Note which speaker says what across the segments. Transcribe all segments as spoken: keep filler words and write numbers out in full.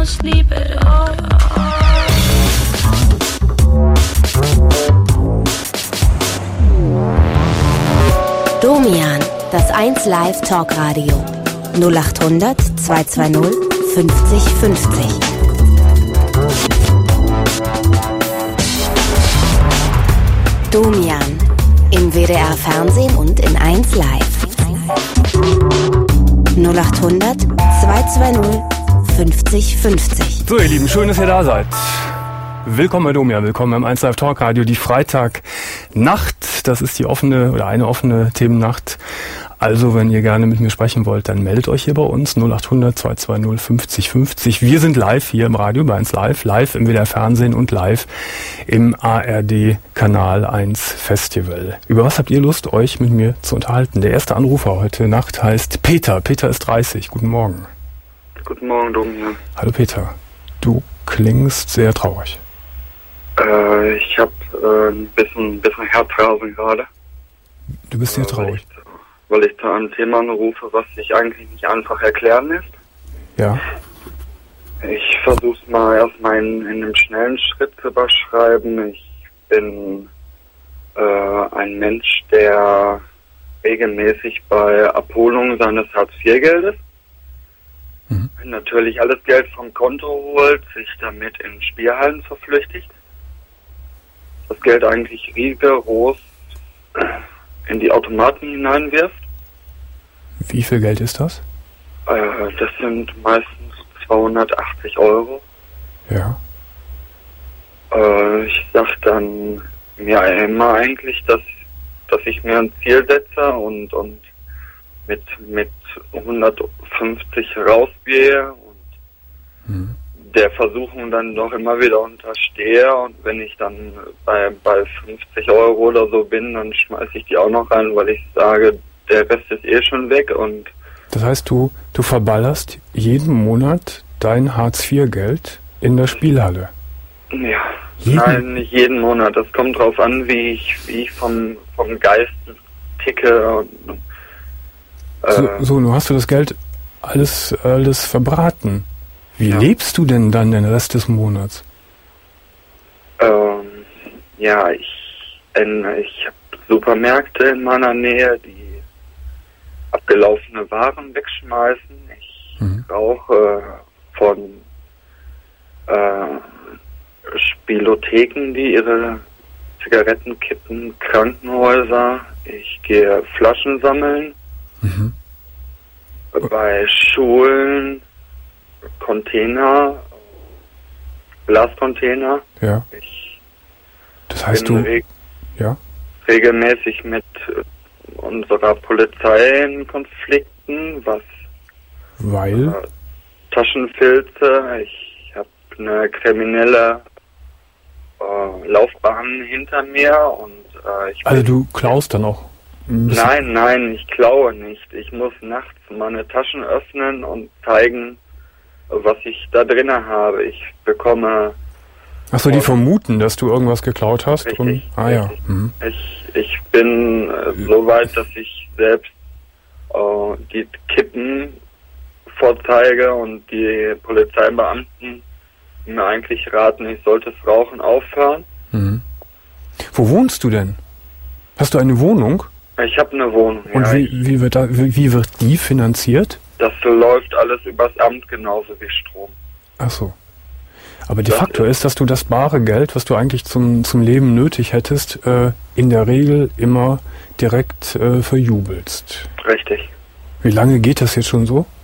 Speaker 1: sleep at all.
Speaker 2: Domian, das eins Live Talkradio. null acht hundert zweihundertzweißig fünfzig fünfzig. Domian, im W D R Fernsehen und in eins Live. null acht hundert zweihundertzweißig fünfzig fünfzig.
Speaker 3: So ihr Lieben, schön, dass ihr da seid. Willkommen bei Domian, willkommen beim eins Live Talkradio, die Freitagnacht. Das ist die offene oder eine offene Themennacht. Also, wenn ihr gerne mit mir sprechen wollt, dann meldet euch hier bei uns null acht hundert zweihundertzweißig fünfzig fünfzig. Wir sind live hier im Radio bei eins Live, live im W D R Fernsehen und live im A R D Kanal eins Festival. Über was habt ihr Lust, euch mit mir zu unterhalten? Der erste Anrufer heute Nacht heißt Peter. Peter ist dreißig. Guten Morgen.
Speaker 4: Guten Morgen, Domian.
Speaker 3: Hallo Peter. Du klingst sehr traurig.
Speaker 4: Äh, ich habe äh, ein bisschen, bisschen Herzrasen gerade.
Speaker 3: Du bist sehr
Speaker 4: äh,
Speaker 3: traurig.
Speaker 4: Weil ich, weil ich zu einem Thema anrufe, was sich eigentlich nicht einfach erklären lässt.
Speaker 3: Ja.
Speaker 4: Ich versuche es mal erstmal in, in einem schnellen Schritt zu überschreiben. Ich bin äh, ein Mensch, der regelmäßig bei Abholung seines Hartz vier Geldes mhm. natürlich alles Geld vom Konto holt, sich damit in Spielhallen verflüchtigt. Das Geld eigentlich rigoros in die Automaten hineinwirft.
Speaker 3: Wie viel Geld ist das?
Speaker 4: Äh, das sind meistens zweihundertachtzig Euro.
Speaker 3: Ja.
Speaker 4: Äh, ich sag dann mir immer eigentlich, dass dass ich mir ein Ziel setze und und mit mit hundertfünfzig rausgehe und
Speaker 3: mhm. der
Speaker 4: Versuchung dann doch immer wieder unterstehe, und wenn ich dann bei, bei fünfzig Euro oder so bin, dann schmeiße ich die auch noch rein, weil ich sage, der Rest ist eh schon weg. Und
Speaker 3: das heißt, du, du verballerst jeden Monat dein Hartz vier Geld in der Spielhalle?
Speaker 4: Ja,
Speaker 3: jeden?
Speaker 4: Nein, nicht jeden Monat. Das kommt drauf an, wie ich, wie ich vom, vom Geist ticke. Und, äh,
Speaker 3: so, so, nun hast du das Geld alles, alles verbraten. Wie
Speaker 4: ja.
Speaker 3: lebst du denn dann den Rest des Monats?
Speaker 4: Ähm, ja, ich, in, ich habe Supermärkte in meiner Nähe, die abgelaufene Waren wegschmeißen. Ich mhm. rauche von äh, Spielotheken, die ihre Zigaretten kippen, Krankenhäuser. Ich gehe Flaschen sammeln. Mhm. Bei Schulen, Container, Glascontainer.
Speaker 3: Ja.
Speaker 4: Ich
Speaker 3: das heißt
Speaker 4: bin
Speaker 3: du
Speaker 4: reg-
Speaker 3: ja?
Speaker 4: regelmäßig mit unserer Polizei in Konflikten, was
Speaker 3: weil
Speaker 4: äh, Taschenfilze. Ich habe eine kriminelle äh, Laufbahn hinter mir und äh, ich
Speaker 3: also du klaust dann auch?
Speaker 4: Nein, nein, ich klaue nicht. Ich muss nachts meine Taschen öffnen und zeigen, was ich da drinnen habe. Ich bekomme...
Speaker 3: Achso, die vermuten, dass du irgendwas geklaut hast?
Speaker 4: Richtig,
Speaker 3: und, ah
Speaker 4: richtig.
Speaker 3: ja. Mhm.
Speaker 4: Ich, ich bin äh, so weit, dass ich selbst äh, die Kippen vorzeige und die Polizeibeamten mir eigentlich raten, ich sollte das Rauchen aufhören.
Speaker 3: Mhm. Wo wohnst du denn? Hast du eine Wohnung?
Speaker 4: Ich habe eine Wohnung.
Speaker 3: Und
Speaker 4: ja,
Speaker 3: wie, wie, wird da, wie, wie wird die finanziert?
Speaker 4: Das läuft alles übers Amt genauso wie Strom.
Speaker 3: Ach so. Aber de facto ist, dass du das bare Geld, was du eigentlich zum, zum Leben nötig hättest, äh, in der Regel immer direkt äh, verjubelst.
Speaker 4: Richtig.
Speaker 3: Wie lange geht das jetzt schon so?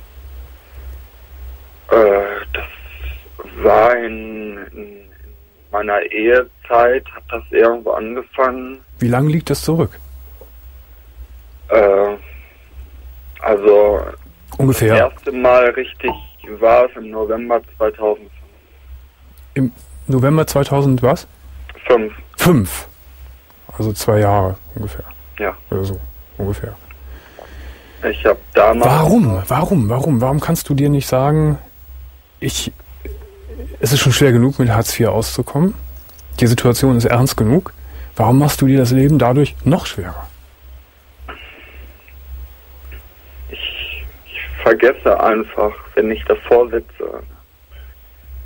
Speaker 4: Äh, das war in, in meiner Ehezeit, hat das irgendwo angefangen.
Speaker 3: Wie lange liegt das zurück?
Speaker 4: Äh, also
Speaker 3: ungefähr.
Speaker 4: Das erste Mal richtig war es im November zweitausendfünf.
Speaker 3: Im November zweitausend was?
Speaker 4: Fünf.
Speaker 3: Fünf. Also zwei Jahre ungefähr.
Speaker 4: Ja.
Speaker 3: Oder so, ungefähr.
Speaker 4: Ich habe damals...
Speaker 3: Warum? Warum? Warum? Warum kannst du dir nicht sagen, ich... Es ist schon schwer genug, mit Hartz vier auszukommen. Die Situation ist ernst genug. Warum machst du dir das Leben dadurch noch schwerer?
Speaker 4: Ich, ich vergesse einfach, wenn ich davor sitze,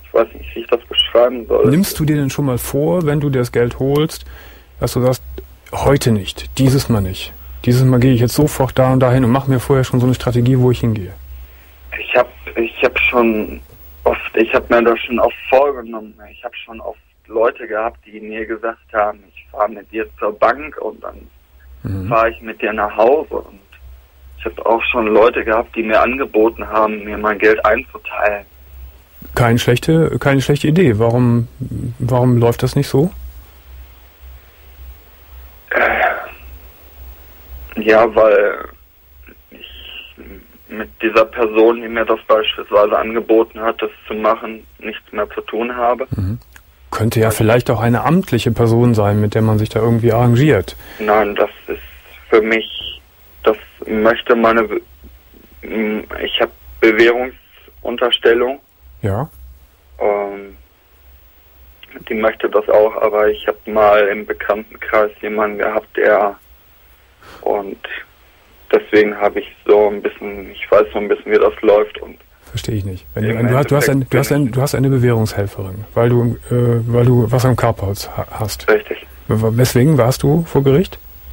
Speaker 4: Ich weiß nicht, wie ich das beschreiben soll.
Speaker 3: Nimmst du dir denn schon mal vor, wenn du dir das Geld holst, dass du sagst, heute nicht, dieses Mal nicht. Dieses Mal gehe ich jetzt sofort da und dahin und mache mir vorher schon so eine Strategie, wo ich hingehe.
Speaker 4: Ich habe ich hab schon oft, ich habe mir das schon oft vorgenommen. Ich habe schon oft Leute gehabt, die mir gesagt haben, ich fahre mit dir zur Bank und dann mhm. fahre ich mit dir nach Hause. Und ich habe auch schon Leute gehabt, die mir angeboten haben, mir mein Geld einzuteilen.
Speaker 3: Keine schlechte, keine schlechte Idee. Warum, warum läuft das nicht so?
Speaker 4: Ja, weil ich mit dieser Person, die mir das beispielsweise angeboten hat, das zu machen, nichts mehr zu tun habe.
Speaker 3: Mhm. Könnte ja vielleicht auch eine amtliche Person sein, mit der man sich da irgendwie arrangiert.
Speaker 4: Nein, das ist für mich, das möchte meine, ich habe Bewährungsunterstellung.
Speaker 3: Ja.
Speaker 4: Ähm, die möchte das auch, aber ich habe mal im Bekanntenkreis jemanden gehabt, der und deswegen habe ich so ein bisschen, ich weiß so ein bisschen, wie das läuft und
Speaker 3: verstehe ich nicht. Wenn du, du, hast, du, hast ein, du, hast ein, du hast eine Bewährungshelferin, weil du, äh, weil du was am Kerbholz hast.
Speaker 4: Richtig.
Speaker 3: Weswegen warst du vor Gericht?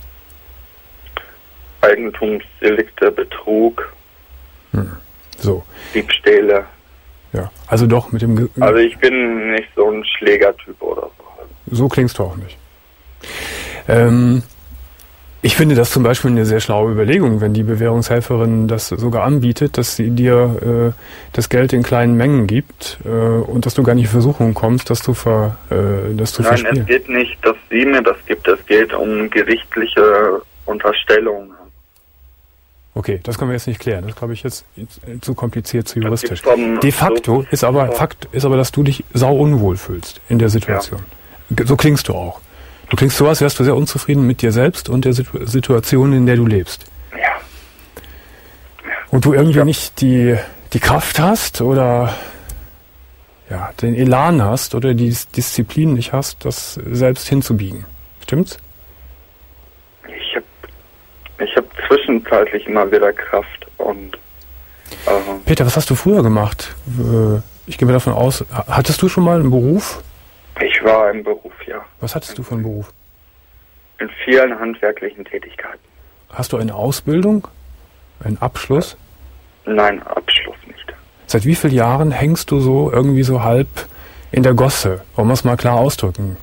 Speaker 4: Eigentumsdelikte, Betrug,
Speaker 3: hm. So.
Speaker 4: Diebstähle.
Speaker 3: Ja, also doch mit dem... Ge
Speaker 4: also ich bin nicht so ein Schlägertyp oder so.
Speaker 3: So klingst du auch nicht. Ähm... Ich finde das zum Beispiel eine sehr schlaue Überlegung, wenn die Bewährungshelferin das sogar anbietet, dass sie dir äh, das Geld in kleinen Mengen gibt äh, und dass du gar nicht in Versuchung kommst, dass du ver, äh, dass du
Speaker 4: Nein,
Speaker 3: verspielst.
Speaker 4: Es geht nicht, dass sie mir das gibt. Es geht um gerichtliche Unterstellungen.
Speaker 3: Okay, das können wir jetzt nicht klären. Das glaube ich jetzt zu kompliziert, zu juristisch.
Speaker 4: Vom,
Speaker 3: De facto so, ist aber Fakt ist aber, dass du dich sau unwohl fühlst in der Situation. Ja. So klingst du auch. Du klingst so, als wärst du sehr unzufrieden mit dir selbst und der Situ- Situation, in der du lebst.
Speaker 4: Ja. ja.
Speaker 3: Und du irgendwie ja. nicht die, die Kraft hast oder ja, den Elan hast oder die Disziplin nicht hast, das selbst hinzubiegen. Stimmt's?
Speaker 4: Ich habe ich hab zwischenzeitlich immer wieder Kraft und äh,
Speaker 3: Peter, was hast du früher gemacht? Ich gehe mal davon aus, hattest du schon mal einen Beruf?
Speaker 4: Ich war im Beruf, ja.
Speaker 3: Was hattest du für einen Beruf?
Speaker 4: In vielen handwerklichen Tätigkeiten.
Speaker 3: Hast du eine Ausbildung? Einen Abschluss?
Speaker 4: Nein, Abschluss nicht.
Speaker 3: Seit wie vielen Jahren hängst du so irgendwie so halb in der Gosse? Wollen wir es mal klar ausdrücken?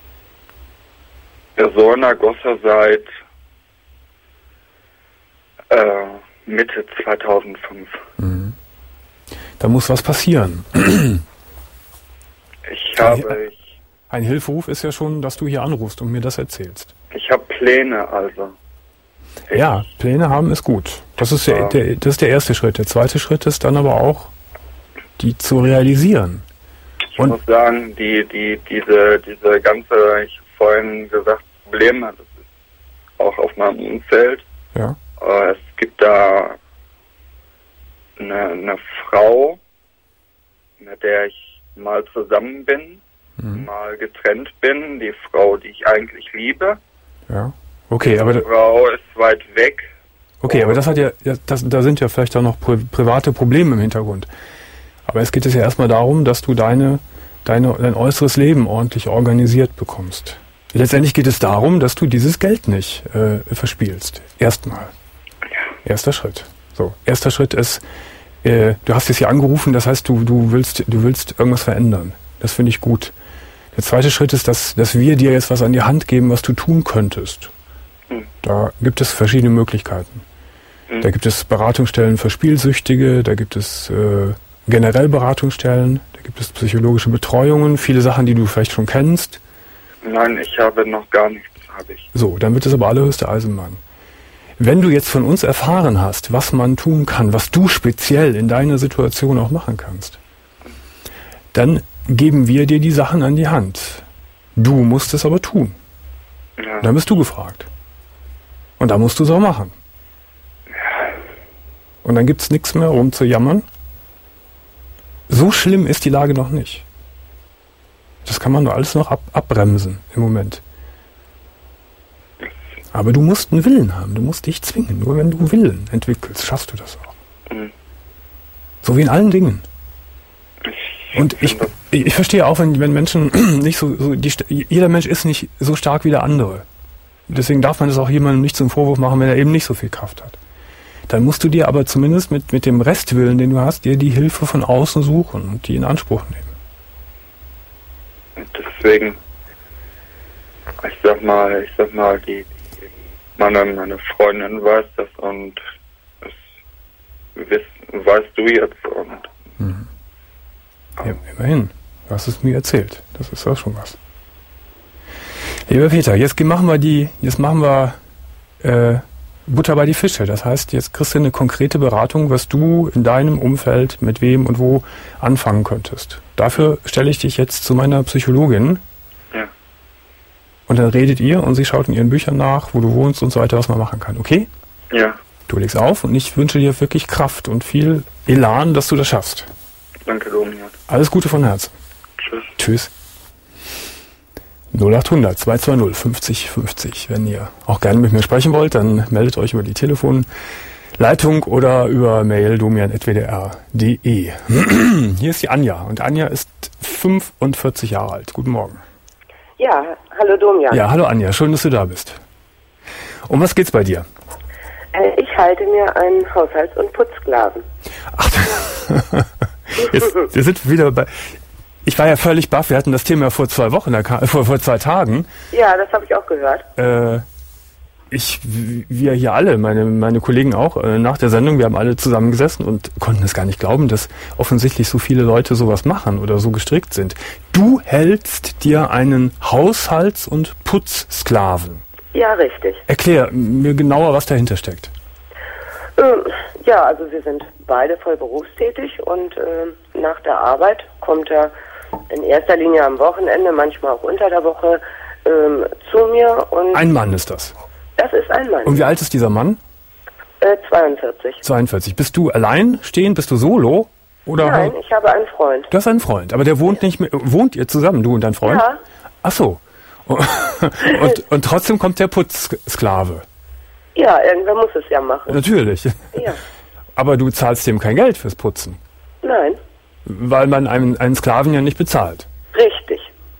Speaker 4: Ja, so in der Gosse seit äh, Mitte zweitausendfünf.
Speaker 3: Mhm. Da muss was passieren.
Speaker 4: Ich habe... Ich
Speaker 3: Ein Hilferuf ist ja schon, dass du hier anrufst und mir das erzählst.
Speaker 4: Ich habe Pläne, also. Ich
Speaker 3: ja, Pläne haben ist gut. Das ist der, der, das ist der erste Schritt. Der zweite Schritt ist dann aber auch, die zu realisieren.
Speaker 4: Ich und muss sagen, die, die, diese, diese ganze, ich habe vorhin gesagt, Probleme, das ist auch auf meinem Umfeld.
Speaker 3: Ja.
Speaker 4: Äh, es gibt da eine, eine Frau, mit der ich mal zusammen bin. Mhm. Mal getrennt bin, die Frau, die ich eigentlich liebe.
Speaker 3: Ja, okay, aber...
Speaker 4: Die Frau ist weit weg.
Speaker 3: Okay, aber das hat ja, das, da sind ja vielleicht auch noch pri private Probleme im Hintergrund. Aber es geht es ja erstmal darum, dass du deine, deine, dein äußeres Leben ordentlich organisiert bekommst. Letztendlich geht es darum, dass du dieses Geld nicht äh, verspielst. Erstmal.
Speaker 4: Ja.
Speaker 3: Erster Schritt. So, erster Schritt ist, äh, du hast jetzt hier angerufen, das heißt, du, du willst, du willst irgendwas verändern. Das finde ich gut. Der zweite Schritt ist, dass, dass wir dir jetzt was an die Hand geben, was du tun könntest. Mhm. Da gibt es verschiedene Möglichkeiten. Mhm. Da gibt es Beratungsstellen für Spielsüchtige, da gibt es äh, generell Beratungsstellen, da gibt es psychologische Betreuungen, viele Sachen, die du vielleicht schon kennst.
Speaker 4: Nein, ich habe noch gar nichts, habe ich.
Speaker 3: So, dann wird es aber allerhöchste Eisenbahn. Wenn du jetzt von uns erfahren hast, was man tun kann, was du speziell in deiner Situation auch machen kannst, dann geben wir dir die Sachen an die Hand. Du musst es aber tun.
Speaker 4: Ja.
Speaker 3: Dann bist du gefragt. Und da musst du es auch machen.
Speaker 4: Ja.
Speaker 3: Und dann gibt es nichts mehr rumzujammern. So schlimm ist die Lage noch nicht. Das kann man nur alles noch ab abbremsen im Moment. Aber du musst einen Willen haben. Du musst dich zwingen. Nur wenn du Willen entwickelst, schaffst du das auch. Mhm. So wie in allen Dingen.
Speaker 4: Ich
Speaker 3: Und ich, ich, ich verstehe auch, wenn, wenn Menschen nicht so, so die, jeder Mensch ist nicht so stark wie der andere. Deswegen darf man das auch jemandem nicht zum Vorwurf machen, wenn er eben nicht so viel Kraft hat. Dann musst du dir aber zumindest mit, mit dem Restwillen, den du hast, dir die Hilfe von außen suchen und die in Anspruch nehmen.
Speaker 4: Und deswegen, ich sag mal, ich sag mal, die, die meine, meine Freundin weiß das und das wiss, weißt du jetzt und
Speaker 3: mhm. Ja, immerhin, du hast es mir erzählt. Das ist auch schon was. Lieber Peter, jetzt machen wir die, jetzt machen wir äh, Butter bei die Fische. Das heißt, jetzt kriegst du eine konkrete Beratung, was du in deinem Umfeld mit wem und wo anfangen könntest. Dafür stelle ich dich jetzt zu meiner Psychologin.
Speaker 4: Ja.
Speaker 3: Und dann redet ihr und sie schaut in ihren Büchern nach, wo du wohnst und so weiter, was man machen kann. Okay?
Speaker 4: Ja.
Speaker 3: Du legst auf und ich wünsche dir wirklich Kraft und viel Elan, dass du das schaffst.
Speaker 4: Danke, Domian.
Speaker 3: Alles Gute von Herzen.
Speaker 4: Tschüss.
Speaker 3: Tschüss. null acht hundert zwei zwei null fünfzig fünfzig. Wenn ihr auch gerne mit mir sprechen wollt, dann meldet euch über die Telefonleitung oder über Mail domian at w d r punkt d e. Hier ist die Anja und Anja ist fünfundvierzig Jahre alt. Guten Morgen.
Speaker 1: Ja, hallo Domian.
Speaker 3: Ja, hallo Anja, schön, dass du da bist. Um was geht's bei dir?
Speaker 1: Äh, ich halte mir einen Haushalts- und Putzsklaven.
Speaker 3: Ach, jetzt, wir sind wieder bei... Ich war ja völlig baff, wir hatten das Thema vor zwei Wochen, vor, vor zwei Tagen.
Speaker 1: Ja, das habe ich auch gehört.
Speaker 3: Äh, ich, wir hier alle, meine, meine Kollegen auch, äh, nach der Sendung, wir haben alle zusammen gesessen und konnten es gar nicht glauben, dass offensichtlich so viele Leute sowas machen oder so gestrickt sind. Du hältst dir einen Haushalts- und Putzsklaven.
Speaker 1: Ja, richtig.
Speaker 3: Erklär mir genauer, was dahinter steckt.
Speaker 1: Ähm, ja, also wir sind beide voll berufstätig und äh, nach der Arbeit kommt er in erster Linie am Wochenende, manchmal auch unter der Woche, ähm, zu mir. Und
Speaker 3: ein Mann ist das?
Speaker 1: Das ist ein Mann.
Speaker 3: Und wie alt ist dieser Mann?
Speaker 1: Äh, zweiundvierzig.
Speaker 3: zweiundvierzig. Bist du allein stehend? Bist du solo? Oder
Speaker 1: Nein, ich habe einen Freund.
Speaker 3: Du hast einen Freund, aber der wohnt nicht mehr. Wohnt ihr zusammen, du und dein Freund?
Speaker 1: Ja.
Speaker 3: Ach so. und, und trotzdem kommt der Putzsklave.
Speaker 1: Ja, irgendwer muss es ja machen.
Speaker 3: Natürlich.
Speaker 1: Ja.
Speaker 3: Aber du zahlst dem kein Geld fürs Putzen.
Speaker 1: Nein.
Speaker 3: Weil man einen, einen Sklaven ja nicht bezahlt.
Speaker 1: Richtig.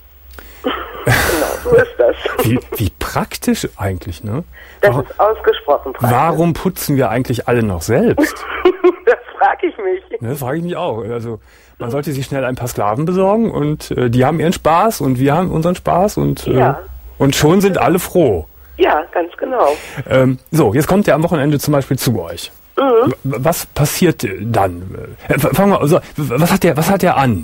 Speaker 1: Genau, so ist das.
Speaker 3: Wie, wie praktisch eigentlich, ne?
Speaker 1: Das
Speaker 3: warum,
Speaker 1: ist ausgesprochen praktisch.
Speaker 3: Warum putzen wir eigentlich alle noch selbst?
Speaker 1: Das frage ich mich.
Speaker 3: Ne, das frage ich mich auch. Also man sollte sich schnell ein paar Sklaven besorgen und äh, die haben ihren Spaß und wir haben unseren Spaß und, äh,
Speaker 1: ja.
Speaker 3: und schon sind alle froh.
Speaker 1: Ja, ganz genau.
Speaker 3: Ähm, so, jetzt kommt der am Wochenende zum Beispiel zu euch.
Speaker 1: Mhm.
Speaker 3: Was passiert dann? Äh, fangen wir, also, was hat der, was hat der an?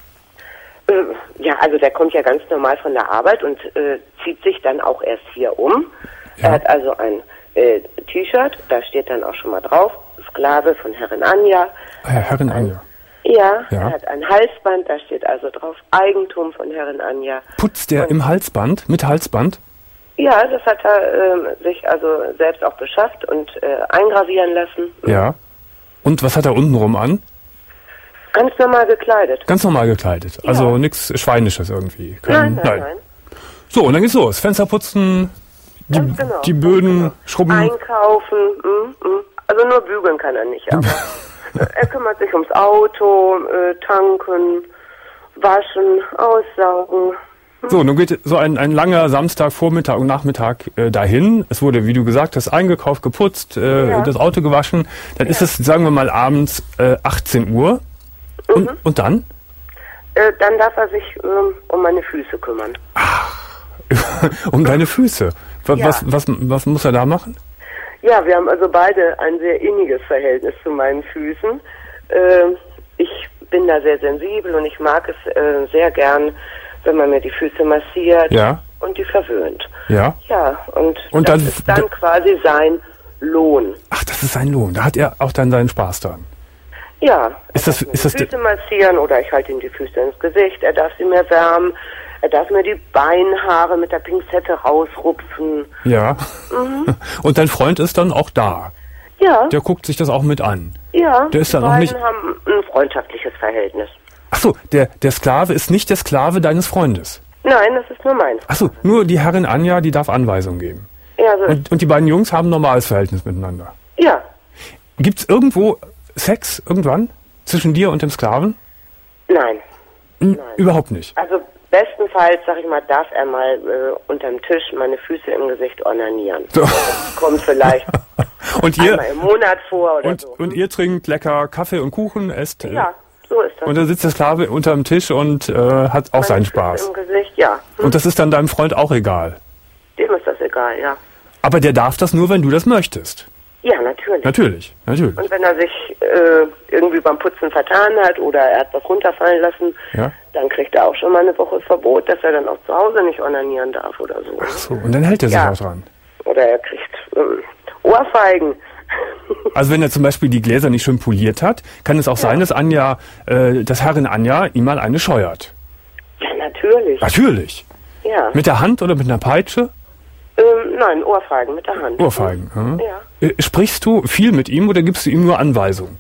Speaker 1: Äh, ja, also der kommt ja ganz normal von der Arbeit und äh, zieht sich dann auch erst hier um. Ja. Er hat also ein äh, T-Shirt, da steht dann auch schon mal drauf, Sklave von Herrin Anja.
Speaker 3: Ah, ja, Herrin Anja.
Speaker 1: Ja,
Speaker 3: ja,
Speaker 1: er hat ein Halsband, da steht also drauf Eigentum von Herrin Anja.
Speaker 3: Putzt der und im Halsband, mit Halsband?
Speaker 1: Ja, das hat er ähm, sich also selbst auch beschafft und äh, eingravieren lassen.
Speaker 3: Ja. Und was hat er untenrum an?
Speaker 1: Ganz normal gekleidet.
Speaker 3: Ganz normal gekleidet. Ja. Also nichts Schweinisches irgendwie.
Speaker 1: Kein, nein, nein, nein, nein.
Speaker 3: So, und dann geht's los. Fenster putzen, die, genau, die Böden genau. schrubben.
Speaker 1: Einkaufen. Mm, mm. Also nur bügeln kann er nicht, aber er kümmert sich ums Auto, äh, tanken, waschen, aussaugen.
Speaker 3: So, nun geht so ein, ein langer Samstag, Vormittag und Nachmittag äh, dahin. Es wurde, wie du gesagt hast, eingekauft, geputzt, äh, ja. das Auto gewaschen. Dann ja. ist es, sagen wir mal, abends äh, achtzehn Uhr. Mhm. Und, und dann?
Speaker 1: Äh, dann darf er sich ähm, um meine Füße kümmern.
Speaker 3: Ach, um deine Füße? Was, ja. was, was, was muss er da machen?
Speaker 1: Ja, wir haben also beide ein sehr inniges Verhältnis zu meinen Füßen. Äh, ich bin da sehr sensibel und ich mag es äh, sehr gern, wenn man mir die Füße massiert
Speaker 3: ja.
Speaker 1: und die verwöhnt.
Speaker 3: Ja.
Speaker 1: Ja, und,
Speaker 3: und
Speaker 1: das
Speaker 3: dann,
Speaker 1: ist dann quasi sein Lohn.
Speaker 3: Ach, das ist sein Lohn. Da hat er auch dann seinen Spaß dran.
Speaker 1: Ja.
Speaker 3: Ist das, ist das
Speaker 1: die Füße massieren oder ich halte ihm die Füße ins Gesicht. Er darf sie mir wärmen. Er darf mir die Beinhaare mit der Pinzette rausrupfen.
Speaker 3: Ja. Mhm. Und dein Freund ist dann auch da.
Speaker 1: Ja.
Speaker 3: Der guckt sich das auch mit an.
Speaker 1: Ja.
Speaker 3: Der ist dann auch nicht.
Speaker 1: Wir haben ein freundschaftliches Verhältnis.
Speaker 3: Ach so, der, der Sklave ist nicht der Sklave deines Freundes?
Speaker 1: Nein, das ist nur mein Freund.
Speaker 3: Ach so, nur die Herrin Anja, die darf Anweisungen geben.
Speaker 1: Ja, so.
Speaker 3: Und, und die beiden Jungs haben ein normales Verhältnis miteinander?
Speaker 1: Ja.
Speaker 3: Gibt's irgendwo Sex irgendwann zwischen dir und dem Sklaven?
Speaker 1: Nein.
Speaker 3: N- Überhaupt nicht.
Speaker 1: Also bestenfalls, sag ich mal, darf er mal äh, unterm Tisch meine Füße im Gesicht onanieren.
Speaker 3: So.
Speaker 1: Das kommt vielleicht
Speaker 3: und ihr,
Speaker 1: einmal im Monat vor oder
Speaker 3: und,
Speaker 1: so.
Speaker 3: und ihr trinkt lecker Kaffee und Kuchen, esst. Äh,
Speaker 1: Ja, so ist das.
Speaker 3: Und dann sitzt der Sklave unterm Tisch und äh, hat auch
Speaker 1: Meine
Speaker 3: seinen
Speaker 1: Füße
Speaker 3: Spaß.
Speaker 1: im Gesicht, ja. Hm.
Speaker 3: Und das ist dann deinem Freund auch egal.
Speaker 1: Dem ist das egal, ja.
Speaker 3: Aber der darf das nur, wenn du das möchtest.
Speaker 1: Ja, natürlich.
Speaker 3: Natürlich, natürlich.
Speaker 1: Und wenn er sich äh, irgendwie beim Putzen vertan hat oder er hat was runterfallen lassen,
Speaker 3: Ja.
Speaker 1: dann kriegt er auch schon mal eine Woche Verbot, dass er dann auch zu Hause nicht onanieren darf oder so.
Speaker 3: Ach so, und dann hält er sich
Speaker 1: Ja.
Speaker 3: auch dran.
Speaker 1: Oder er kriegt ähm, Ohrfeigen.
Speaker 3: Also wenn er zum Beispiel die Gläser nicht schön poliert hat, kann es auch sein, dass Anja, äh, dass Herrin Anja ihm mal eine scheuert.
Speaker 1: Ja, natürlich.
Speaker 3: Natürlich.
Speaker 1: Ja.
Speaker 3: Mit der Hand oder mit einer Peitsche?
Speaker 1: Ähm, nein, Ohrfeigen mit der Hand.
Speaker 3: Ohrfeigen. Hm?
Speaker 1: Ja.
Speaker 3: Äh, Sprichst du viel mit ihm oder gibst du ihm nur Anweisungen?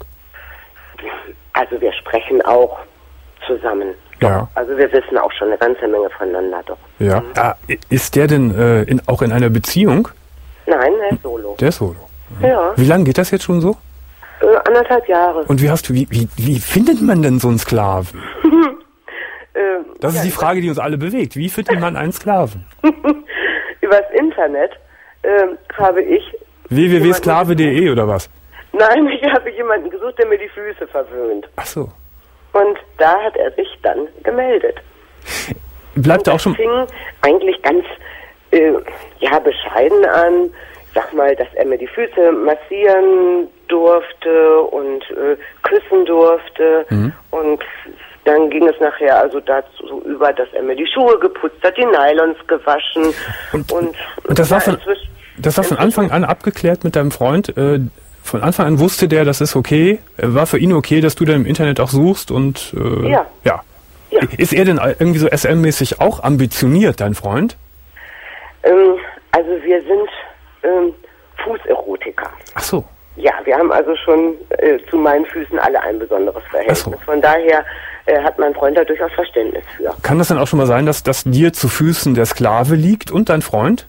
Speaker 1: Also wir sprechen auch zusammen. Doch.
Speaker 3: Ja.
Speaker 1: Also wir wissen auch schon eine ganze Menge voneinander, doch.
Speaker 3: Ja. Ah, ist der denn äh, in, auch in einer Beziehung?
Speaker 1: Nein, er ist solo.
Speaker 3: Der ist solo.
Speaker 1: Ja,
Speaker 3: Wie lange geht das jetzt schon so?
Speaker 1: äh, anderthalb Jahre.
Speaker 3: Und wie hast du, wie, wie, wie findet man denn so einen Sklaven?
Speaker 1: Ähm,
Speaker 3: Das ist
Speaker 1: ja,
Speaker 3: die Frage, die uns alle bewegt. Wie findet man einen Sklaven?
Speaker 1: Übers Internet ähm, habe ich...
Speaker 3: w w w punkt
Speaker 1: jemanden-
Speaker 3: sklave punkt de oder was?
Speaker 1: Nein, ich habe jemanden gesucht, der mir die Füße verwöhnt.
Speaker 3: Ach so.
Speaker 1: Und da hat er sich dann gemeldet.
Speaker 3: Bleibt er auch schon...
Speaker 1: Das fing eigentlich ganz äh, ja, bescheiden an. Sag mal, dass er mir die Füße massieren durfte und äh, küssen durfte.
Speaker 3: Mhm.
Speaker 1: Und dann ging es nachher also dazu über, dass er mir die Schuhe geputzt hat, die Nylons gewaschen.
Speaker 3: Und,
Speaker 1: und,
Speaker 3: und das war
Speaker 1: ja,
Speaker 3: von,
Speaker 1: inzwischen-
Speaker 3: das war von Anfang an abgeklärt mit deinem Freund. Äh, von Anfang an wusste der, das ist okay. Äh, War für ihn okay, dass du dann im Internet auch suchst und äh,
Speaker 1: Ja.
Speaker 3: ja.
Speaker 1: Ja.
Speaker 3: Ist er denn irgendwie so S M-mäßig auch ambitioniert, dein Freund?
Speaker 1: Ähm, also wir sind ähm, Fußerotiker.
Speaker 3: Ach so.
Speaker 1: Ja, wir haben also schon äh, zu meinen Füßen alle ein besonderes Verhältnis.
Speaker 3: Ach so.
Speaker 1: Von daher äh, hat mein Freund da durchaus Verständnis für.
Speaker 3: Kann das dann auch schon mal sein, dass, dass dir zu Füßen der Sklave liegt und dein Freund?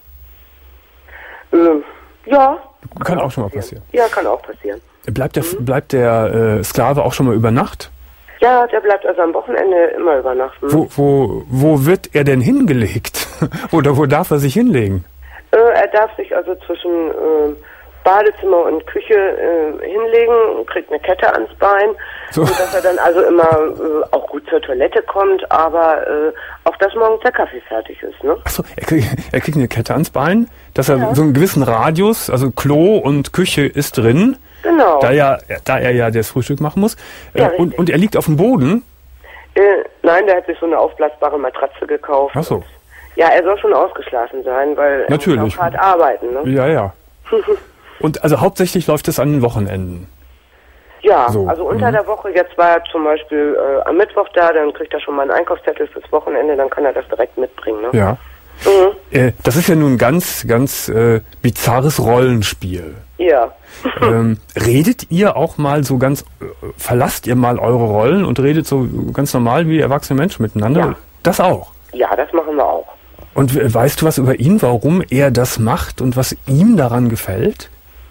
Speaker 1: Ähm, ja.
Speaker 3: Kann auch schon mal passieren.
Speaker 1: Ja, kann auch passieren.
Speaker 3: Bleibt der, bleibt der äh, Sklave auch schon mal über Nacht?
Speaker 1: Ja, der bleibt also am Wochenende immer übernachten.
Speaker 3: Wo, wo, wo wird er denn hingelegt? Oder wo darf er sich hinlegen?
Speaker 1: Äh, er darf sich also zwischen äh, Badezimmer und Küche äh, hinlegen, kriegt eine Kette ans Bein,
Speaker 3: So.
Speaker 1: sodass er dann also immer äh, auch gut zur Toilette kommt, aber äh, auch dass morgens der Kaffee fertig ist, ne?
Speaker 3: Achso, er, krieg, er kriegt eine Kette ans Bein, dass er
Speaker 1: Ja.
Speaker 3: so einen gewissen Radius, also Klo und Küche ist drin,
Speaker 1: Genau.
Speaker 3: da, ja, da er ja das Frühstück machen muss. Äh,
Speaker 1: Ja,
Speaker 3: und,
Speaker 1: richtig.
Speaker 3: und er liegt auf dem Boden.
Speaker 1: Äh, nein, der hat sich so eine aufblasbare Matratze gekauft.
Speaker 3: Ach so.
Speaker 1: Ja, er soll schon ausgeschlafen sein, weil er
Speaker 3: Natürlich.
Speaker 1: muss auch hart arbeiten, ne?
Speaker 3: Ja, ja. Und also hauptsächlich läuft es an den Wochenenden.
Speaker 1: Ja,
Speaker 3: So,
Speaker 1: also unter
Speaker 3: mhm.
Speaker 1: der Woche, jetzt war er zum Beispiel äh, am Mittwoch da, dann kriegt er schon mal einen Einkaufszettel fürs Wochenende, dann kann er das direkt mitbringen, ne?
Speaker 3: Ja.
Speaker 1: Mhm.
Speaker 3: Äh, das ist ja nun ein ganz, ganz äh, bizarres Rollenspiel.
Speaker 1: Ja.
Speaker 3: ähm, redet ihr auch mal so ganz, äh, verlasst ihr mal eure Rollen und redet so ganz normal wie erwachsene Menschen miteinander?
Speaker 1: Ja.
Speaker 3: Das auch.
Speaker 1: Ja, das machen wir auch.
Speaker 3: Und äh, weißt du was über ihn, warum er das macht und was ihm daran gefällt?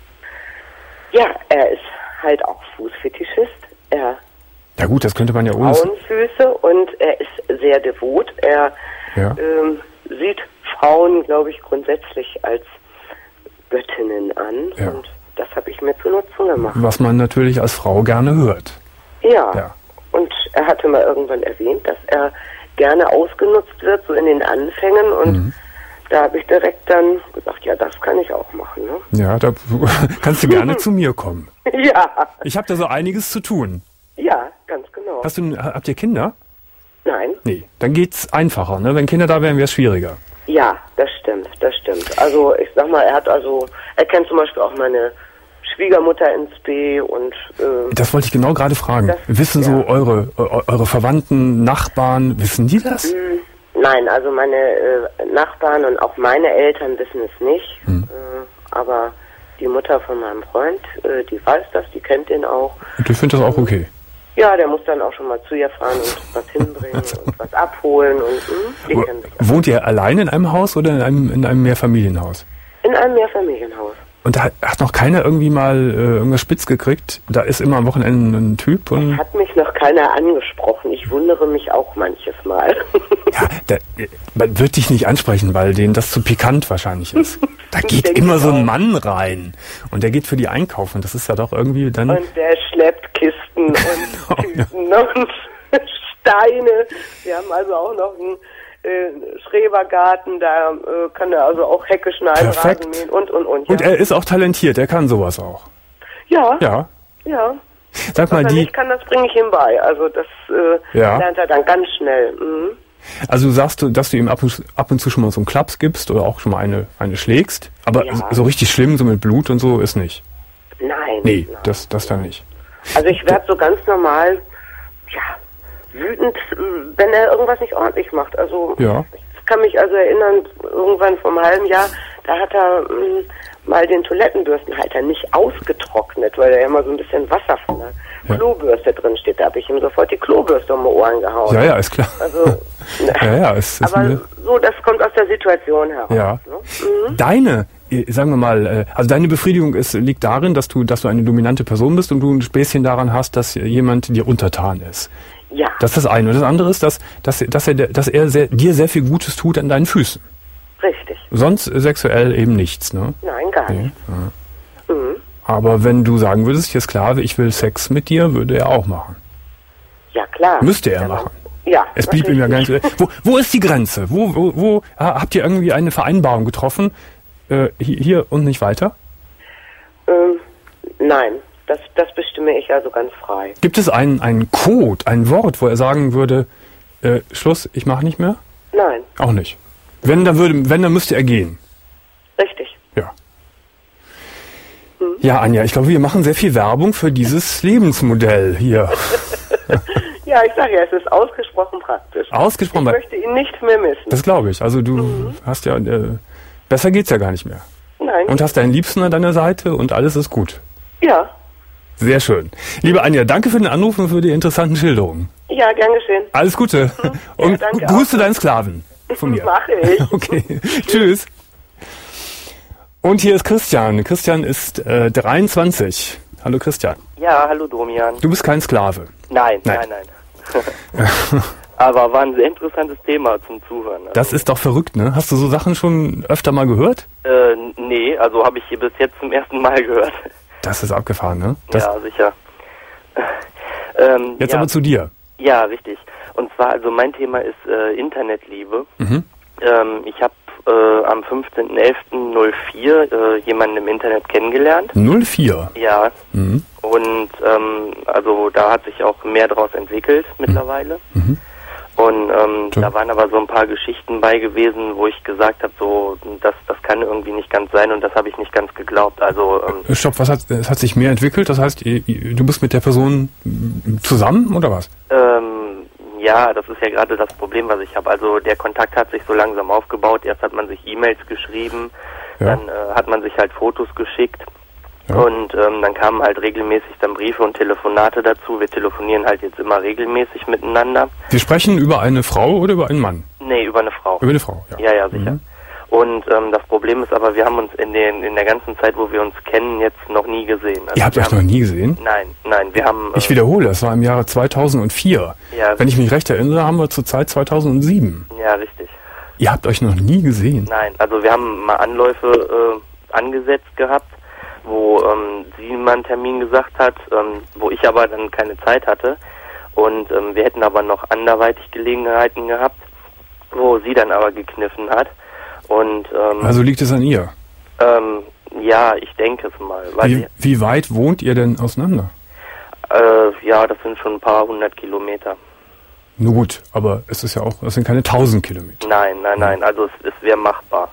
Speaker 1: Ja, er ist halt auch Fußfetischist. Er
Speaker 3: Ja gut, das könnte man ja ohne...
Speaker 1: Frauenfüße und er ist sehr devot. Er
Speaker 3: Ja.
Speaker 1: ähm, sieht Frauen, glaube ich, grundsätzlich als Göttinnen an.
Speaker 3: Ja.
Speaker 1: Und das habe ich mir zu Nutzen gemacht.
Speaker 3: Was man natürlich als Frau gerne hört.
Speaker 1: Ja.
Speaker 3: Ja.
Speaker 1: Und er hatte mal irgendwann erwähnt, dass er gerne ausgenutzt wird, so in den Anfängen. Und
Speaker 3: Mhm.
Speaker 1: da habe ich direkt dann gesagt, ja, das kann ich auch machen. Ne?
Speaker 3: Ja, da kannst du gerne zu mir kommen.
Speaker 1: Ja,
Speaker 3: Ich habe da so einiges zu tun.
Speaker 1: ja, ganz genau.
Speaker 3: Hast du, habt ihr Kinder?
Speaker 1: Nein,
Speaker 3: Nee, dann geht's einfacher. Ne? Wenn Kinder da wären, wäre es schwieriger.
Speaker 1: ja, das stimmt, das stimmt. Also ich sag mal, er hat also, er kennt zum Beispiel auch meine Schwiegermutter ins B und äh,
Speaker 3: Das wollte ich genau gerade fragen.
Speaker 1: Das-
Speaker 3: wissen
Speaker 1: ja.
Speaker 3: so eure, eu- eure Verwandten, Nachbarn, wissen die das?
Speaker 1: nein, also meine äh, Nachbarn und auch meine Eltern wissen es nicht.
Speaker 3: Hm.
Speaker 1: Äh, aber die Mutter von meinem Freund, äh, die weiß das, die kennt den auch.
Speaker 3: Und ich finde das auch okay.
Speaker 1: Ja, der muss dann auch schon mal zu ihr fahren und was hinbringen und was abholen und mh, die kennen sich.
Speaker 3: Wohnt ihr allein in einem Haus oder in einem, in einem Mehrfamilienhaus?
Speaker 1: In einem Mehrfamilienhaus.
Speaker 3: Und da hat noch keiner irgendwie mal äh, irgendwas spitz gekriegt? Da ist immer am Wochenende ein Typ und...
Speaker 1: Das hat mich noch keiner angesprochen. Ich wundere mich auch manches Mal.
Speaker 3: Ja, da, man wird dich nicht ansprechen, weil denen das zu pikant wahrscheinlich ist. Da geht immer so ein Mann rein und der geht für die einkaufen. Das ist ja doch irgendwie dann...
Speaker 1: Und der schleppt Kisten und Tüten und Steine. Wir haben also auch noch einen äh, Schrebergarten, da äh, kann er also auch Hecke schneiden, Rasen mähen und, und, und. Ja.
Speaker 3: Und er ist auch talentiert, er kann sowas auch.
Speaker 1: Ja.
Speaker 3: Ja.
Speaker 1: Ja.
Speaker 3: Sag mal,
Speaker 1: Was er
Speaker 3: die...
Speaker 1: nicht kann, das bringe ich ihm bei. Also das äh,
Speaker 3: ja.
Speaker 1: lernt er dann ganz schnell. Mhm.
Speaker 3: Also sagst du, dass du ihm ab und, ab und zu schon mal so einen Klaps gibst oder auch schon mal eine, eine schlägst, aber
Speaker 1: Ja.
Speaker 3: so richtig schlimm, so mit Blut und so, ist nicht.
Speaker 1: Nein.
Speaker 3: Nee,
Speaker 1: nein.
Speaker 3: das, das dann nicht.
Speaker 1: Also ich werde so ganz normal, ja, wütend, äh, wenn er irgendwas nicht ordentlich macht. Also
Speaker 3: Ja.
Speaker 1: ich kann mich also erinnern, irgendwann vor einem halben Jahr, da hat er mh, mal den Toilettenbürstenhalter nicht ausgetrocknet, weil da ja immer so ein bisschen Wasser von der
Speaker 3: Ja.
Speaker 1: Klobürste drin steht. Da habe ich ihm sofort die Klobürste um die Ohren gehauen.
Speaker 3: Ja, ja, ist klar.
Speaker 1: Also,
Speaker 3: ja, ja, es ist
Speaker 1: aber
Speaker 3: eine,
Speaker 1: so, das kommt aus der Situation heraus.
Speaker 3: ja.
Speaker 1: Ne? Mhm.
Speaker 3: Deine, äh, sagen wir mal, äh, also deine Befriedigung ist, liegt darin, dass du, dass du eine dominante Person bist und du ein Späßchen daran hast, dass jemand dir untertan ist.
Speaker 1: Ja.
Speaker 3: Das ist das eine. Und das andere ist, dass, dass, dass er, dass er sehr, dir sehr viel Gutes tut an deinen Füßen.
Speaker 1: Richtig.
Speaker 3: Sonst sexuell eben nichts, ne?
Speaker 1: Nein, gar
Speaker 3: Nee.
Speaker 1: nicht.
Speaker 3: Ja.
Speaker 1: Mhm.
Speaker 3: Aber wenn du sagen würdest, hier Sklave, ich will Sex mit dir, würde er auch machen.
Speaker 1: Ja, klar.
Speaker 3: Müsste er
Speaker 1: Ja,
Speaker 3: machen.
Speaker 1: Ja.
Speaker 3: Es blieb ihm ja gar
Speaker 1: natürlich.
Speaker 3: nicht. Wo, wo ist die Grenze? Wo, wo, wo ah, habt ihr irgendwie eine Vereinbarung getroffen? Äh, hi- hier und nicht weiter?
Speaker 1: Ähm, nein, das, das bestimme ich also ganz frei.
Speaker 3: Gibt es einen, einen Code, ein Wort, wo er sagen würde, äh, Schluss, ich mache nicht mehr?
Speaker 1: Nein,
Speaker 3: Auch nicht. Wenn, dann würde, wenn, dann müsste er gehen.
Speaker 1: richtig.
Speaker 3: Ja. Ja, Anja, ich glaube, wir machen sehr viel Werbung für dieses Lebensmodell hier.
Speaker 1: Ja, ich sage ja, es ist ausgesprochen praktisch.
Speaker 3: Ausgesprochen.
Speaker 1: Ich möchte ihn nicht mehr missen.
Speaker 3: Das glaube ich. Also du hast ja, äh, besser geht's ja gar nicht mehr.
Speaker 1: Nein.
Speaker 3: Und hast deinen Liebsten an deiner Seite und alles ist gut.
Speaker 1: Ja.
Speaker 3: Sehr schön. Liebe Anja, danke für den Anruf und für die interessanten Schilderungen.
Speaker 1: Ja, gern geschehen.
Speaker 3: Alles Gute. Und
Speaker 1: danke
Speaker 3: grüße
Speaker 1: auch.
Speaker 3: deinen Sklaven von mir.
Speaker 1: Mache ich.
Speaker 3: Okay. Tschüss. Und hier ist Christian. Christian ist äh, dreiundzwanzig. Hallo Christian.
Speaker 5: Ja, hallo Domian.
Speaker 3: Du bist kein Sklave.
Speaker 5: Nein,
Speaker 3: Nein.
Speaker 5: nein, nein. Aber war ein sehr interessantes Thema zum Zuhören. Also,
Speaker 3: Das ist doch verrückt, ne? Hast du so Sachen schon öfter mal gehört?
Speaker 5: äh, nee, also habe ich hier bis jetzt zum ersten Mal gehört.
Speaker 3: Das ist abgefahren, ne? Das,
Speaker 5: Ja, sicher. ähm,
Speaker 3: Jetzt
Speaker 5: ja,
Speaker 3: aber zu dir.
Speaker 5: Ja, richtig. Und zwar, also mein Thema ist äh, Internetliebe.
Speaker 3: Mhm.
Speaker 5: Ähm, ich habe äh, am fünfzehnten elften null vier äh, jemanden im Internet kennengelernt.
Speaker 3: null vier.
Speaker 5: Ja.
Speaker 3: Mhm.
Speaker 5: Und ähm, also da hat sich auch mehr draus entwickelt mittlerweile.
Speaker 3: Mhm.
Speaker 5: Und ähm,
Speaker 3: Toll.
Speaker 5: da waren aber so ein paar Geschichten bei gewesen, wo ich gesagt habe, so das das kann irgendwie nicht ganz sein und das habe ich nicht ganz geglaubt. Also ähm,
Speaker 3: Stopp, was hat, es hat sich mehr entwickelt? Das heißt, ihr- ihr- du bist mit der Person zusammen oder was?
Speaker 5: ähm, ja, das ist ja gerade das Problem, was ich habe. Also der Kontakt hat sich so langsam aufgebaut. Erst hat man sich E-Mails geschrieben,
Speaker 3: Ja.
Speaker 5: dann äh, hat man sich halt Fotos geschickt.
Speaker 3: Ja.
Speaker 5: Und ähm, dann kamen halt regelmäßig dann Briefe und Telefonate dazu. Wir telefonieren halt jetzt immer regelmäßig miteinander.
Speaker 3: Wir sprechen über eine Frau oder über einen Mann?
Speaker 5: Nee, über eine Frau.
Speaker 3: Über eine Frau, ja.
Speaker 5: Ja, ja, sicher.
Speaker 3: Mhm.
Speaker 5: Und ähm, das Problem ist aber, wir haben uns in, den, in der ganzen Zeit, wo wir uns kennen, jetzt noch nie gesehen. Also
Speaker 3: Ihr habt
Speaker 5: wir
Speaker 3: euch noch
Speaker 5: haben,
Speaker 3: nie gesehen?
Speaker 5: Nein, nein, wir haben...
Speaker 3: Ich
Speaker 5: äh,
Speaker 3: wiederhole, es war im Jahre zweitausendvier.
Speaker 5: Ja.
Speaker 3: Wenn ich mich recht erinnere, haben wir zur Zeit zweitausendsieben.
Speaker 5: Ja, richtig.
Speaker 3: Ihr habt euch noch nie gesehen?
Speaker 5: Nein, also wir haben mal Anläufe äh, angesetzt gehabt, wo ähm, sie mal einen Termin gesagt hat, ähm, wo ich aber dann keine Zeit hatte. Und ähm, wir hätten aber noch anderweitig Gelegenheiten gehabt, wo sie dann aber gekniffen hat. Und ähm,
Speaker 3: Also liegt es an ihr.
Speaker 5: ähm, ja, ich denke es mal. Weil
Speaker 3: Wie,
Speaker 5: sie,
Speaker 3: wie weit wohnt ihr denn auseinander?
Speaker 5: äh, ja, das sind schon ein paar hundert Kilometer.
Speaker 3: Nur gut, aber es ist ja auch, es sind keine tausend Kilometer.
Speaker 5: Nein, nein, nein, also es, es wäre machbar.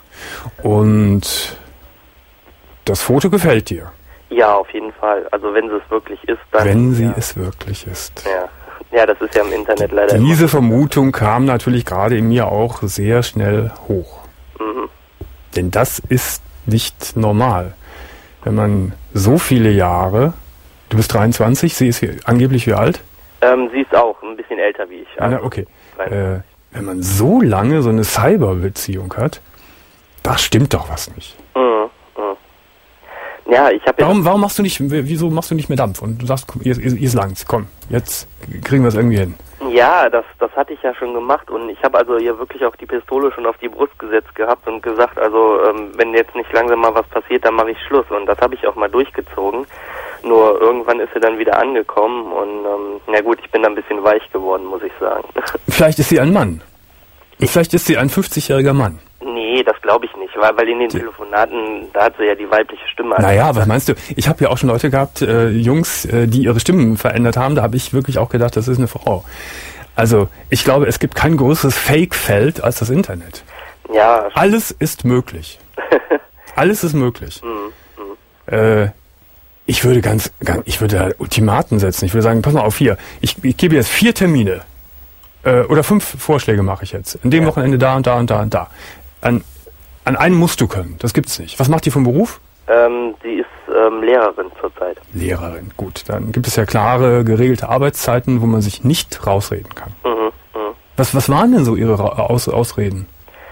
Speaker 3: Und das Foto gefällt dir,
Speaker 5: Ja, auf jeden Fall. Also wenn sie es wirklich ist, dann...
Speaker 3: wenn sie
Speaker 5: ja,
Speaker 3: es wirklich ist.
Speaker 5: Ja. ja, das ist ja im Internet leider
Speaker 3: Diese Vermutung kam natürlich gerade in mir auch sehr schnell hoch.
Speaker 5: immer. Mhm.
Speaker 3: Denn das ist nicht normal. Wenn man so viele Jahre, du bist dreiundzwanzig, sie ist wie, angeblich wie alt?
Speaker 5: Ähm, sie ist auch ein bisschen älter wie ich.
Speaker 3: Ah, na, okay. Äh, wenn man so lange so eine Cyberbeziehung hat, da stimmt doch was nicht.
Speaker 5: Mhm. Mhm. Ja, ich habe
Speaker 3: Warum, warum machst du nicht, wieso machst du nicht mehr Dampf? Und du sagst, ihr, ihr, ihr langt's, komm, jetzt kriegen wir es irgendwie hin.
Speaker 5: Ja, das, das hatte ich ja schon gemacht und ich habe also hier wirklich auch die Pistole schon auf die Brust gesetzt gehabt und gesagt, also ähm, wenn jetzt nicht langsam mal was passiert, dann mache ich Schluss. Und das habe ich auch mal durchgezogen. Nur irgendwann ist sie dann wieder angekommen und ähm, na gut, ich bin da ein bisschen weich geworden, muss ich sagen.
Speaker 3: Vielleicht ist sie ein Mann. Vielleicht ist sie ein fünfzigjähriger Mann.
Speaker 5: Nee, das glaube ich nicht, weil, weil in den Telefonaten, da hat sie ja die weibliche Stimme.
Speaker 3: Naja, was meinst du? Ich habe ja auch schon Leute gehabt, äh, Jungs, äh, die ihre Stimmen verändert haben, da habe ich wirklich auch gedacht, das ist eine Frau. Also, ich glaube, es gibt kein größeres Fake-Feld als das Internet.
Speaker 5: Ja.
Speaker 3: Alles ist möglich. Alles ist möglich.
Speaker 5: Mhm, mh.
Speaker 3: Äh, ich würde ganz, ganz, ich würde da Ultimaten setzen. Ich würde sagen, pass mal auf hier, ich, ich gebe jetzt vier Termine. Äh, oder fünf Vorschläge mache ich jetzt. In dem ja. Wochenende da und da und da und da. An, an einen musst du können. Das gibt's nicht. Was macht die vom Beruf?
Speaker 5: Ähm, sie ist ähm, Lehrerin zurzeit.
Speaker 3: Lehrerin, gut. Dann gibt es ja klare, geregelte Arbeitszeiten, wo man sich nicht rausreden kann.
Speaker 5: Mhm, mh.
Speaker 3: Was, was waren denn so ihre Aus, Ausreden?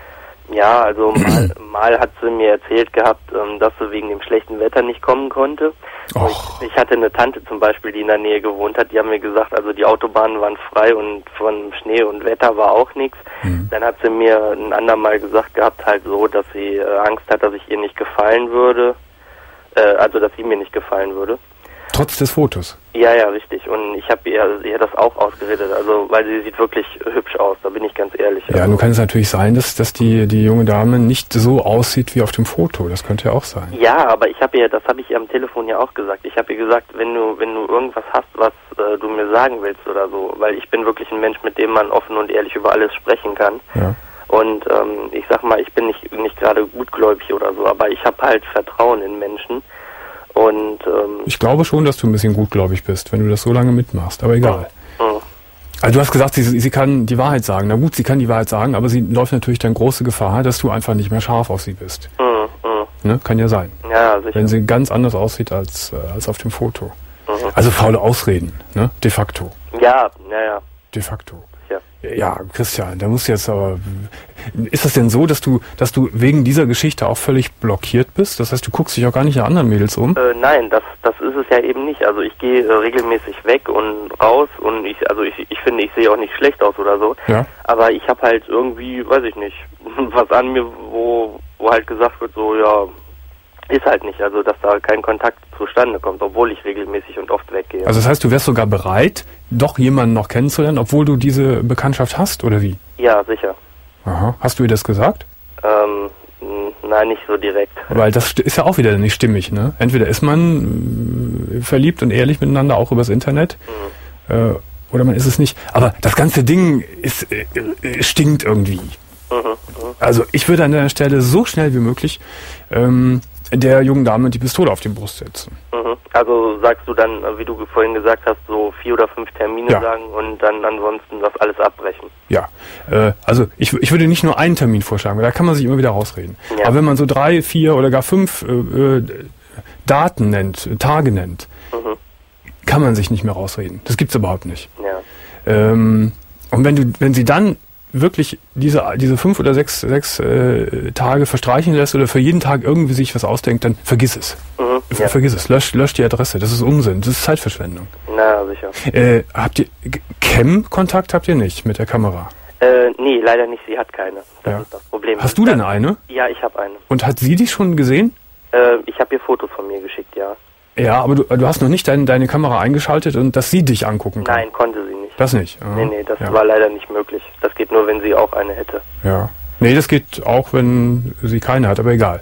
Speaker 5: Ja, also mal, mal hat sie mir erzählt gehabt, ähm, dass sie wegen dem schlechten Wetter nicht kommen konnte. Ich, ich hatte eine Tante zum Beispiel, die in der Nähe gewohnt hat, die haben mir gesagt, also die Autobahnen waren frei und von Schnee und Wetter war auch nichts. Mhm. Dann hat sie mir ein andermal gesagt gehabt, halt so, dass sie äh, Angst hat, dass ich ihr nicht gefallen würde, äh, also dass sie mir nicht gefallen würde.
Speaker 3: Trotz des Fotos?
Speaker 5: Ja, ja, richtig. Und ich habe ihr, ihr das auch ausgeredet, also weil sie sieht wirklich hübsch aus, da bin ich ganz ehrlich.
Speaker 3: Ja,
Speaker 5: also,
Speaker 3: nun kann es natürlich sein, dass, dass die, die junge Dame nicht so aussieht wie auf dem Foto. Das könnte ja auch sein.
Speaker 5: Ja, aber ich habe ihr, das habe ich ihr am Telefon ja auch gesagt. Ich habe ihr gesagt, wenn du, wenn du irgendwas hast, was äh, du mir sagen willst oder so, weil ich bin wirklich ein Mensch, mit dem man offen und ehrlich über alles sprechen kann. Ja. Und ähm, ich sag mal, ich bin nicht, nicht gerade gutgläubig oder so, aber ich habe halt Vertrauen in Menschen. Und, ähm,
Speaker 3: ich glaube schon, dass du ein bisschen gutgläubig bist, wenn du das so lange mitmachst, aber egal.
Speaker 5: Mhm.
Speaker 3: Also du hast gesagt, sie, sie kann die Wahrheit sagen. Na gut, sie kann die Wahrheit sagen, aber sie läuft natürlich dann große Gefahr, dass du einfach nicht mehr scharf auf sie bist.
Speaker 5: Mhm.
Speaker 3: Ne? Kann ja sein.
Speaker 5: Ja, sicher.
Speaker 3: Wenn sie ganz anders aussieht als, äh, als auf dem Foto.
Speaker 5: Mhm.
Speaker 3: Also faule Ausreden, ne? De facto.
Speaker 5: Ja, ja, ja.
Speaker 3: De facto.
Speaker 5: Ja.
Speaker 3: Ja, Christian, da muss jetzt aber... Ist das denn so, dass du, dass du wegen dieser Geschichte auch völlig blockiert bist? Das heißt, du guckst dich auch gar nicht nach anderen Mädels um?
Speaker 5: Äh, nein, das, das ist es ja eben nicht. Also ich gehe äh, regelmäßig weg und raus und ich, also ich, ich finde, ich sehe auch nicht schlecht aus oder so.
Speaker 3: Ja.
Speaker 5: Aber ich habe halt irgendwie, weiß ich nicht, was an mir, wo, wo halt gesagt wird, so, ja, ist halt nicht. Also, dass da kein Kontakt zustande kommt, obwohl ich regelmäßig und oft weggehe.
Speaker 3: Also das heißt, du wärst sogar bereit, doch jemanden noch kennenzulernen, obwohl du diese Bekanntschaft hast, oder wie?
Speaker 5: Ja, sicher.
Speaker 3: Aha. Hast du ihr das gesagt?
Speaker 5: Ähm, nein, nicht so direkt.
Speaker 3: Weil das ist ja auch wieder nicht stimmig, ne? Entweder ist man verliebt und ehrlich miteinander, auch übers Internet, mhm. äh, oder man ist es nicht. Aber das ganze Ding ist, äh, stinkt irgendwie.
Speaker 5: Mhm, mh.
Speaker 3: Also ich würde an der Stelle so schnell wie möglich ähm, der jungen Dame die Pistole auf die Brust setzen.
Speaker 5: Mhm. Also sagst du dann, wie du vorhin gesagt hast, so vier oder fünf Termine
Speaker 3: ja.
Speaker 5: sagen und dann ansonsten das alles abbrechen?
Speaker 3: Ja, äh, also ich, ich würde nicht nur einen Termin vorschlagen, weil da kann man sich immer wieder rausreden. Ja. Aber wenn man so drei, vier oder gar fünf äh, äh, Daten nennt, Tage nennt, mhm. kann man sich nicht mehr rausreden. Das gibt's überhaupt nicht.
Speaker 5: Ja.
Speaker 3: Ähm, und wenn du, wenn sie dann wirklich diese diese fünf oder sechs sechs äh, Tage verstreichen lässt oder für jeden Tag irgendwie sich was ausdenkt, dann vergiss es.
Speaker 5: Mhm, ja.
Speaker 3: Vergiss es. Lösch, lösch die Adresse. Das ist Unsinn. Das ist Zeitverschwendung.
Speaker 5: Na, sicher.
Speaker 3: Äh, habt ihr Cam-Kontakt habt ihr nicht mit der Kamera?
Speaker 5: Äh, nee, leider nicht. Sie hat keine. Das
Speaker 3: ja.
Speaker 5: ist das Problem.
Speaker 3: Hast du denn eine?
Speaker 5: Ja, ich habe eine.
Speaker 3: Und hat sie dich schon gesehen?
Speaker 5: Äh, ich habe ihr Fotos von mir geschickt, ja.
Speaker 3: Ja, aber du, du hast noch nicht dein, deine Kamera eingeschaltet und dass sie dich angucken kann?
Speaker 5: Nein, konnte sie nicht.
Speaker 3: Das nicht?
Speaker 5: Aha. Nee, nee, das
Speaker 3: ja.
Speaker 5: war leider nicht möglich. Das geht nur, wenn sie auch eine hätte.
Speaker 3: Ja. Nee, das geht auch, wenn sie keine hat, aber egal.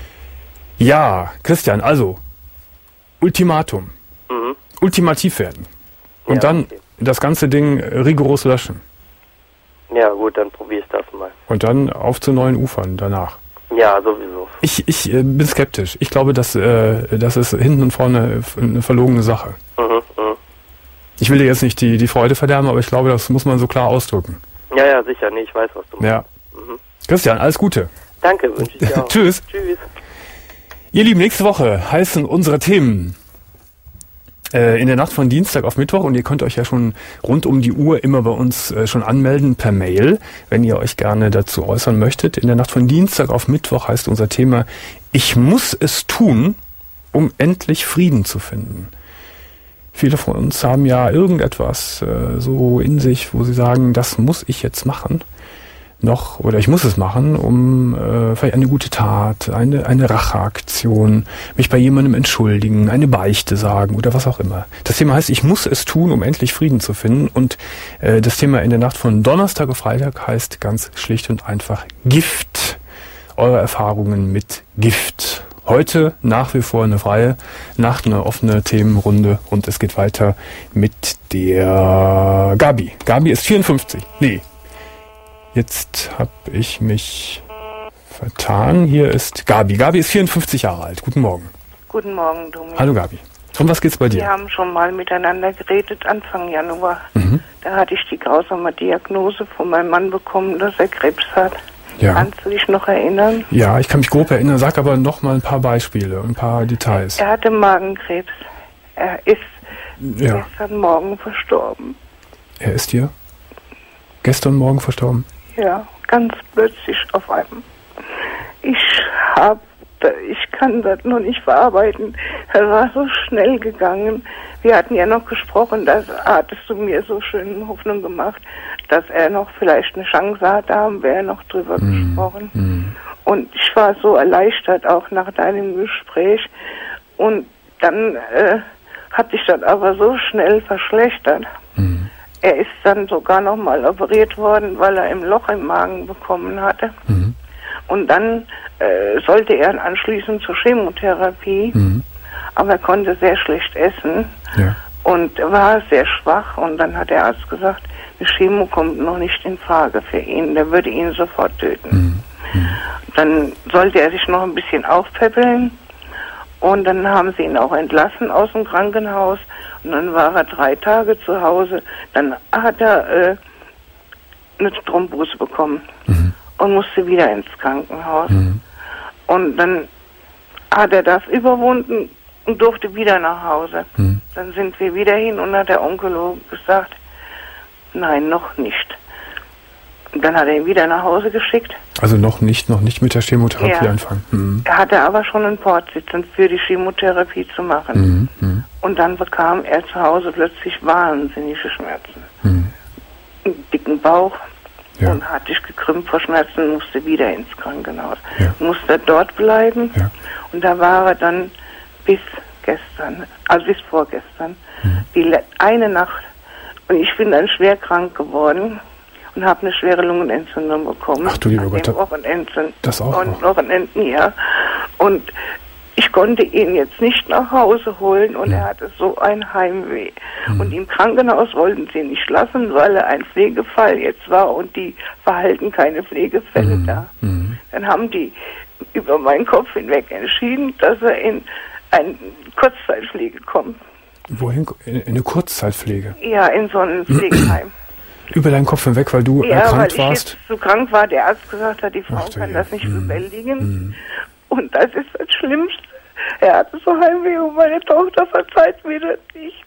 Speaker 3: Ja, Christian, also, Ultimatum.
Speaker 5: Mhm.
Speaker 3: Ultimativ werden. Und
Speaker 5: ja,
Speaker 3: dann
Speaker 5: okay.
Speaker 3: das ganze Ding rigoros löschen.
Speaker 5: Ja, gut, dann probiere ich das mal. Und
Speaker 3: dann auf zu neuen Ufern danach.
Speaker 5: Ja, sowieso.
Speaker 3: Ich, ich äh, bin skeptisch. Ich glaube, dass äh, das ist hinten und vorne eine verlogene Sache.
Speaker 5: Mhm, mh.
Speaker 3: Ich will dir jetzt nicht die, die Freude verderben, aber ich glaube, das muss man so klar ausdrücken.
Speaker 5: Ja, ja, sicher. Nee, ich weiß, was du meinst.
Speaker 3: Ja.
Speaker 5: Mhm.
Speaker 3: Christian, alles Gute.
Speaker 5: Danke, wünsche ich dir auch.
Speaker 3: Tschüss.
Speaker 5: Tschüss.
Speaker 3: Ihr Lieben, nächste Woche heißen unsere Themen äh, in der Nacht von Dienstag auf Mittwoch und ihr könnt euch ja schon rund um die Uhr immer bei uns äh, schon anmelden per Mail, wenn ihr euch gerne dazu äußern möchtet. In der Nacht von Dienstag auf Mittwoch heißt unser Thema Ich muss es tun um endlich Frieden zu finden. Viele von uns haben ja irgendetwas äh, so in sich, wo sie sagen, das muss ich jetzt machen. Noch, oder ich muss es machen, um äh, vielleicht eine gute Tat, eine, eine Racheaktion, mich bei jemandem entschuldigen, eine Beichte sagen oder was auch immer. Das Thema heißt, ich muss es tun, um endlich Frieden zu finden. Und äh, das Thema in der Nacht von Donnerstag auf Freitag heißt ganz schlicht und einfach Gift. Eure Erfahrungen mit Gift. Heute nach wie vor eine freie Nacht, eine offene Themenrunde und es geht weiter mit der Gabi. Gabi ist vierundfünfzig. Nee. Jetzt habe ich mich vertan. Hier ist Gabi. Gabi ist vierundfünfzig Jahre alt. Guten Morgen.
Speaker 6: Guten Morgen, Domi.
Speaker 3: Hallo Gabi. Um was geht's bei dir?
Speaker 6: Wir haben schon mal miteinander geredet, Anfang Januar.
Speaker 3: Mhm.
Speaker 6: Da hatte ich die grausame Diagnose von meinem Mann bekommen, dass er Krebs hat.
Speaker 3: Ja.
Speaker 6: Kannst du dich noch erinnern?
Speaker 3: Ja, ich kann mich grob erinnern. Sag aber noch mal ein paar Beispiele, ein paar Details.
Speaker 6: Er hatte Magenkrebs. Er ist
Speaker 3: Ja.
Speaker 6: gestern Morgen verstorben.
Speaker 3: Er ist hier gestern Morgen verstorben.
Speaker 6: Ja, ganz plötzlich auf einmal. Ich hab, ich kann das noch nicht verarbeiten. Das war so schnell gegangen. Wir hatten ja noch gesprochen, das hattest du mir so schön Hoffnung gemacht, dass er noch vielleicht eine Chance hat, da haben wir ja noch drüber
Speaker 3: Mm,
Speaker 6: gesprochen.
Speaker 3: mm.
Speaker 6: Und ich war so erleichtert auch nach deinem Gespräch. Und dann äh, hat sich das aber so schnell verschlechtert.
Speaker 3: Mm.
Speaker 6: Er ist dann sogar noch mal operiert worden, weil er ein Loch im Magen bekommen hatte.
Speaker 3: Mhm.
Speaker 6: Und dann äh, sollte er anschließend zur Chemotherapie,
Speaker 3: Mhm.
Speaker 6: aber er konnte sehr schlecht essen
Speaker 3: Ja.
Speaker 6: und war sehr schwach. Und dann hat der Arzt gesagt, die Chemo kommt noch nicht in Frage für ihn, der würde ihn sofort töten.
Speaker 3: Mhm. Mhm.
Speaker 6: Dann sollte er sich noch ein bisschen aufpäppeln und dann haben sie ihn auch entlassen aus dem Krankenhaus. Und dann war er drei Tage zu Hause. Dann hat er äh, eine Thrombose bekommen
Speaker 3: Mhm.
Speaker 6: und musste wieder ins Krankenhaus.
Speaker 3: Mhm.
Speaker 6: Und dann hat er das überwunden und durfte wieder nach Hause.
Speaker 3: Mhm.
Speaker 6: Dann sind wir wieder hin und hat der Onkologe gesagt, nein, noch nicht. Und dann hat er ihn wieder nach Hause geschickt.
Speaker 3: Also noch nicht, noch nicht mit der Chemotherapie
Speaker 6: Ja.
Speaker 3: anfangen. Mhm.
Speaker 6: Er hatte aber schon einen Port sitzen, für die Chemotherapie zu machen.
Speaker 3: Mhm. Mhm.
Speaker 6: Und dann bekam er zu Hause plötzlich wahnsinnige Schmerzen.
Speaker 3: Mhm.
Speaker 6: Einen dicken Bauch
Speaker 3: Ja.
Speaker 6: und hat sich gekrümmt vor Schmerzen, musste wieder ins Krankenhaus.
Speaker 3: Ja.
Speaker 6: Musste dort bleiben.
Speaker 3: Ja.
Speaker 6: Und da war er dann bis gestern, also bis vorgestern,
Speaker 3: Mhm.
Speaker 6: die le- eine Nacht. Und ich bin dann schwer krank geworden und habe eine schwere Lungenentzündung bekommen.
Speaker 3: Ach du lieber
Speaker 6: an
Speaker 3: Gott,
Speaker 6: den
Speaker 3: da-
Speaker 6: Wochenenden.
Speaker 3: das auch
Speaker 6: und
Speaker 3: noch.
Speaker 6: Wochenenden, ja. Und ich konnte ihn jetzt nicht nach Hause holen und
Speaker 3: Mhm.
Speaker 6: er hatte so ein Heimweh. Und im Krankenhaus wollten sie ihn nicht lassen, weil er ein Pflegefall jetzt war und die verhalten keine Pflegefälle
Speaker 3: Mhm.
Speaker 6: da.
Speaker 3: Mhm.
Speaker 6: Dann haben die über meinen Kopf hinweg entschieden, dass er in eine Kurzzeitpflege kommt.
Speaker 3: Wohin? In eine Kurzzeitpflege.
Speaker 6: Ja, in so ein Pflegeheim.
Speaker 3: Über deinen Kopf hinweg, weil du
Speaker 6: Ja, weil
Speaker 3: erkrankt
Speaker 6: ich
Speaker 3: warst.
Speaker 6: jetzt so krank war, der Arzt gesagt hat, die Frau
Speaker 3: Ach du
Speaker 6: kann
Speaker 3: je.
Speaker 6: das nicht
Speaker 3: Mhm.
Speaker 6: bewältigen.
Speaker 3: Mhm.
Speaker 6: Und das ist das Schlimmste. Er hatte so Heimweh und meine Tochter verzeiht mir das nicht.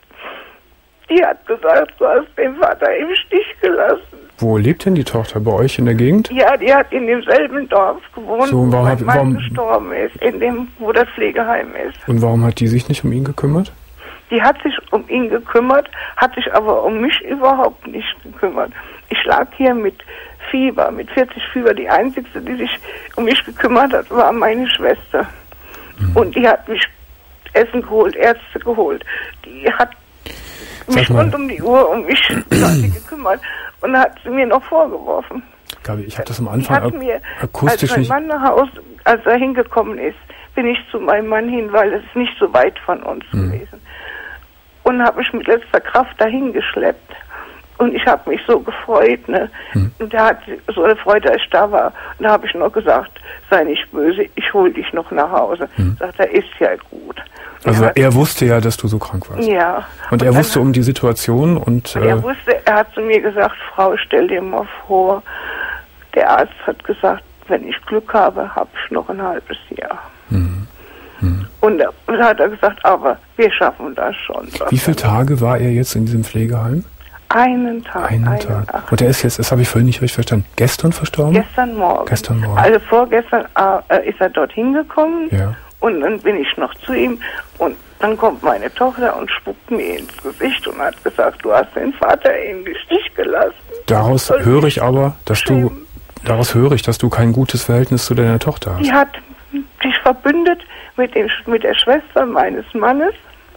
Speaker 6: Die hat gesagt, du hast den Vater im Stich gelassen.
Speaker 3: Wo lebt denn die Tochter? Bei euch in der Gegend?
Speaker 6: Ja, die hat in demselben Dorf gewohnt,
Speaker 3: So, und
Speaker 6: wo
Speaker 3: warum
Speaker 6: mein
Speaker 3: hat-
Speaker 6: Mann
Speaker 3: warum-
Speaker 6: gestorben ist, in dem, wo das Pflegeheim ist.
Speaker 3: Und warum hat die sich nicht um ihn gekümmert?
Speaker 6: Die hat sich um ihn gekümmert, hat sich aber um mich überhaupt nicht gekümmert. Ich lag hier mit Fieber, mit vierzig Fieber. Die einzige, die sich um mich gekümmert hat, war meine Schwester.
Speaker 3: Mhm.
Speaker 6: Und die hat mich Essen geholt, Ärzte geholt. Die hat
Speaker 3: Sag
Speaker 6: mich
Speaker 3: mal.
Speaker 6: rund um die Uhr um mich quasi gekümmert und hat sie mir noch vorgeworfen.
Speaker 3: Gabi, ich habe das am
Speaker 6: Die
Speaker 3: Anfang
Speaker 6: hat
Speaker 3: ak
Speaker 6: mir,
Speaker 3: akustisch
Speaker 6: als mein
Speaker 3: nicht...
Speaker 6: Mann nach Hause, als er hingekommen ist, bin ich zu meinem Mann hin, weil es ist nicht so weit von uns
Speaker 3: Mhm.
Speaker 6: gewesen. Und habe mich mit letzter Kraft dahin geschleppt. Und ich habe mich so gefreut, ne?
Speaker 3: Mhm.
Speaker 6: Und er hat so eine Freude, als ich da war. Und da habe ich noch gesagt, sei nicht böse, ich hol dich noch nach Hause.
Speaker 3: Mhm.
Speaker 6: Sagt er, ist ja gut.
Speaker 3: Also
Speaker 6: er hat,
Speaker 3: er wusste ja, dass du so krank warst.
Speaker 6: ja.
Speaker 3: Und er
Speaker 6: dann
Speaker 3: wusste um die Situation und...
Speaker 6: Und er
Speaker 3: Äh,
Speaker 6: wusste, er hat zu mir gesagt, Frau, stell dir mal vor, der Arzt hat gesagt, wenn ich Glück habe, habe ich noch ein halbes Jahr.
Speaker 3: mhm. Mhm.
Speaker 6: Und da hat er gesagt, aber wir schaffen das schon.
Speaker 3: Wie viele Tage war er jetzt in diesem Pflegeheim?
Speaker 6: Einen Tag.
Speaker 3: Einen
Speaker 6: eine
Speaker 3: Tag.
Speaker 6: Nacht.
Speaker 3: Und er ist jetzt, das habe ich vorhin nicht richtig verstanden, gestern verstorben?
Speaker 6: Gestern Morgen.
Speaker 3: Gestern Morgen.
Speaker 6: Also vorgestern äh, ist er dorthin gekommen
Speaker 3: Ja.
Speaker 6: Und dann bin ich noch zu ihm und dann kommt meine Tochter und spuckt mir ins Gesicht und hat gesagt, du hast den Vater in den Stich gelassen.
Speaker 3: Daraus
Speaker 6: Soll
Speaker 3: höre ich aber, dass
Speaker 6: schämen.
Speaker 3: du, daraus höre ich, dass du kein gutes Verhältnis zu deiner Tochter hast.
Speaker 6: Die hat sich verbündet mit, den, mit der Schwester meines Mannes.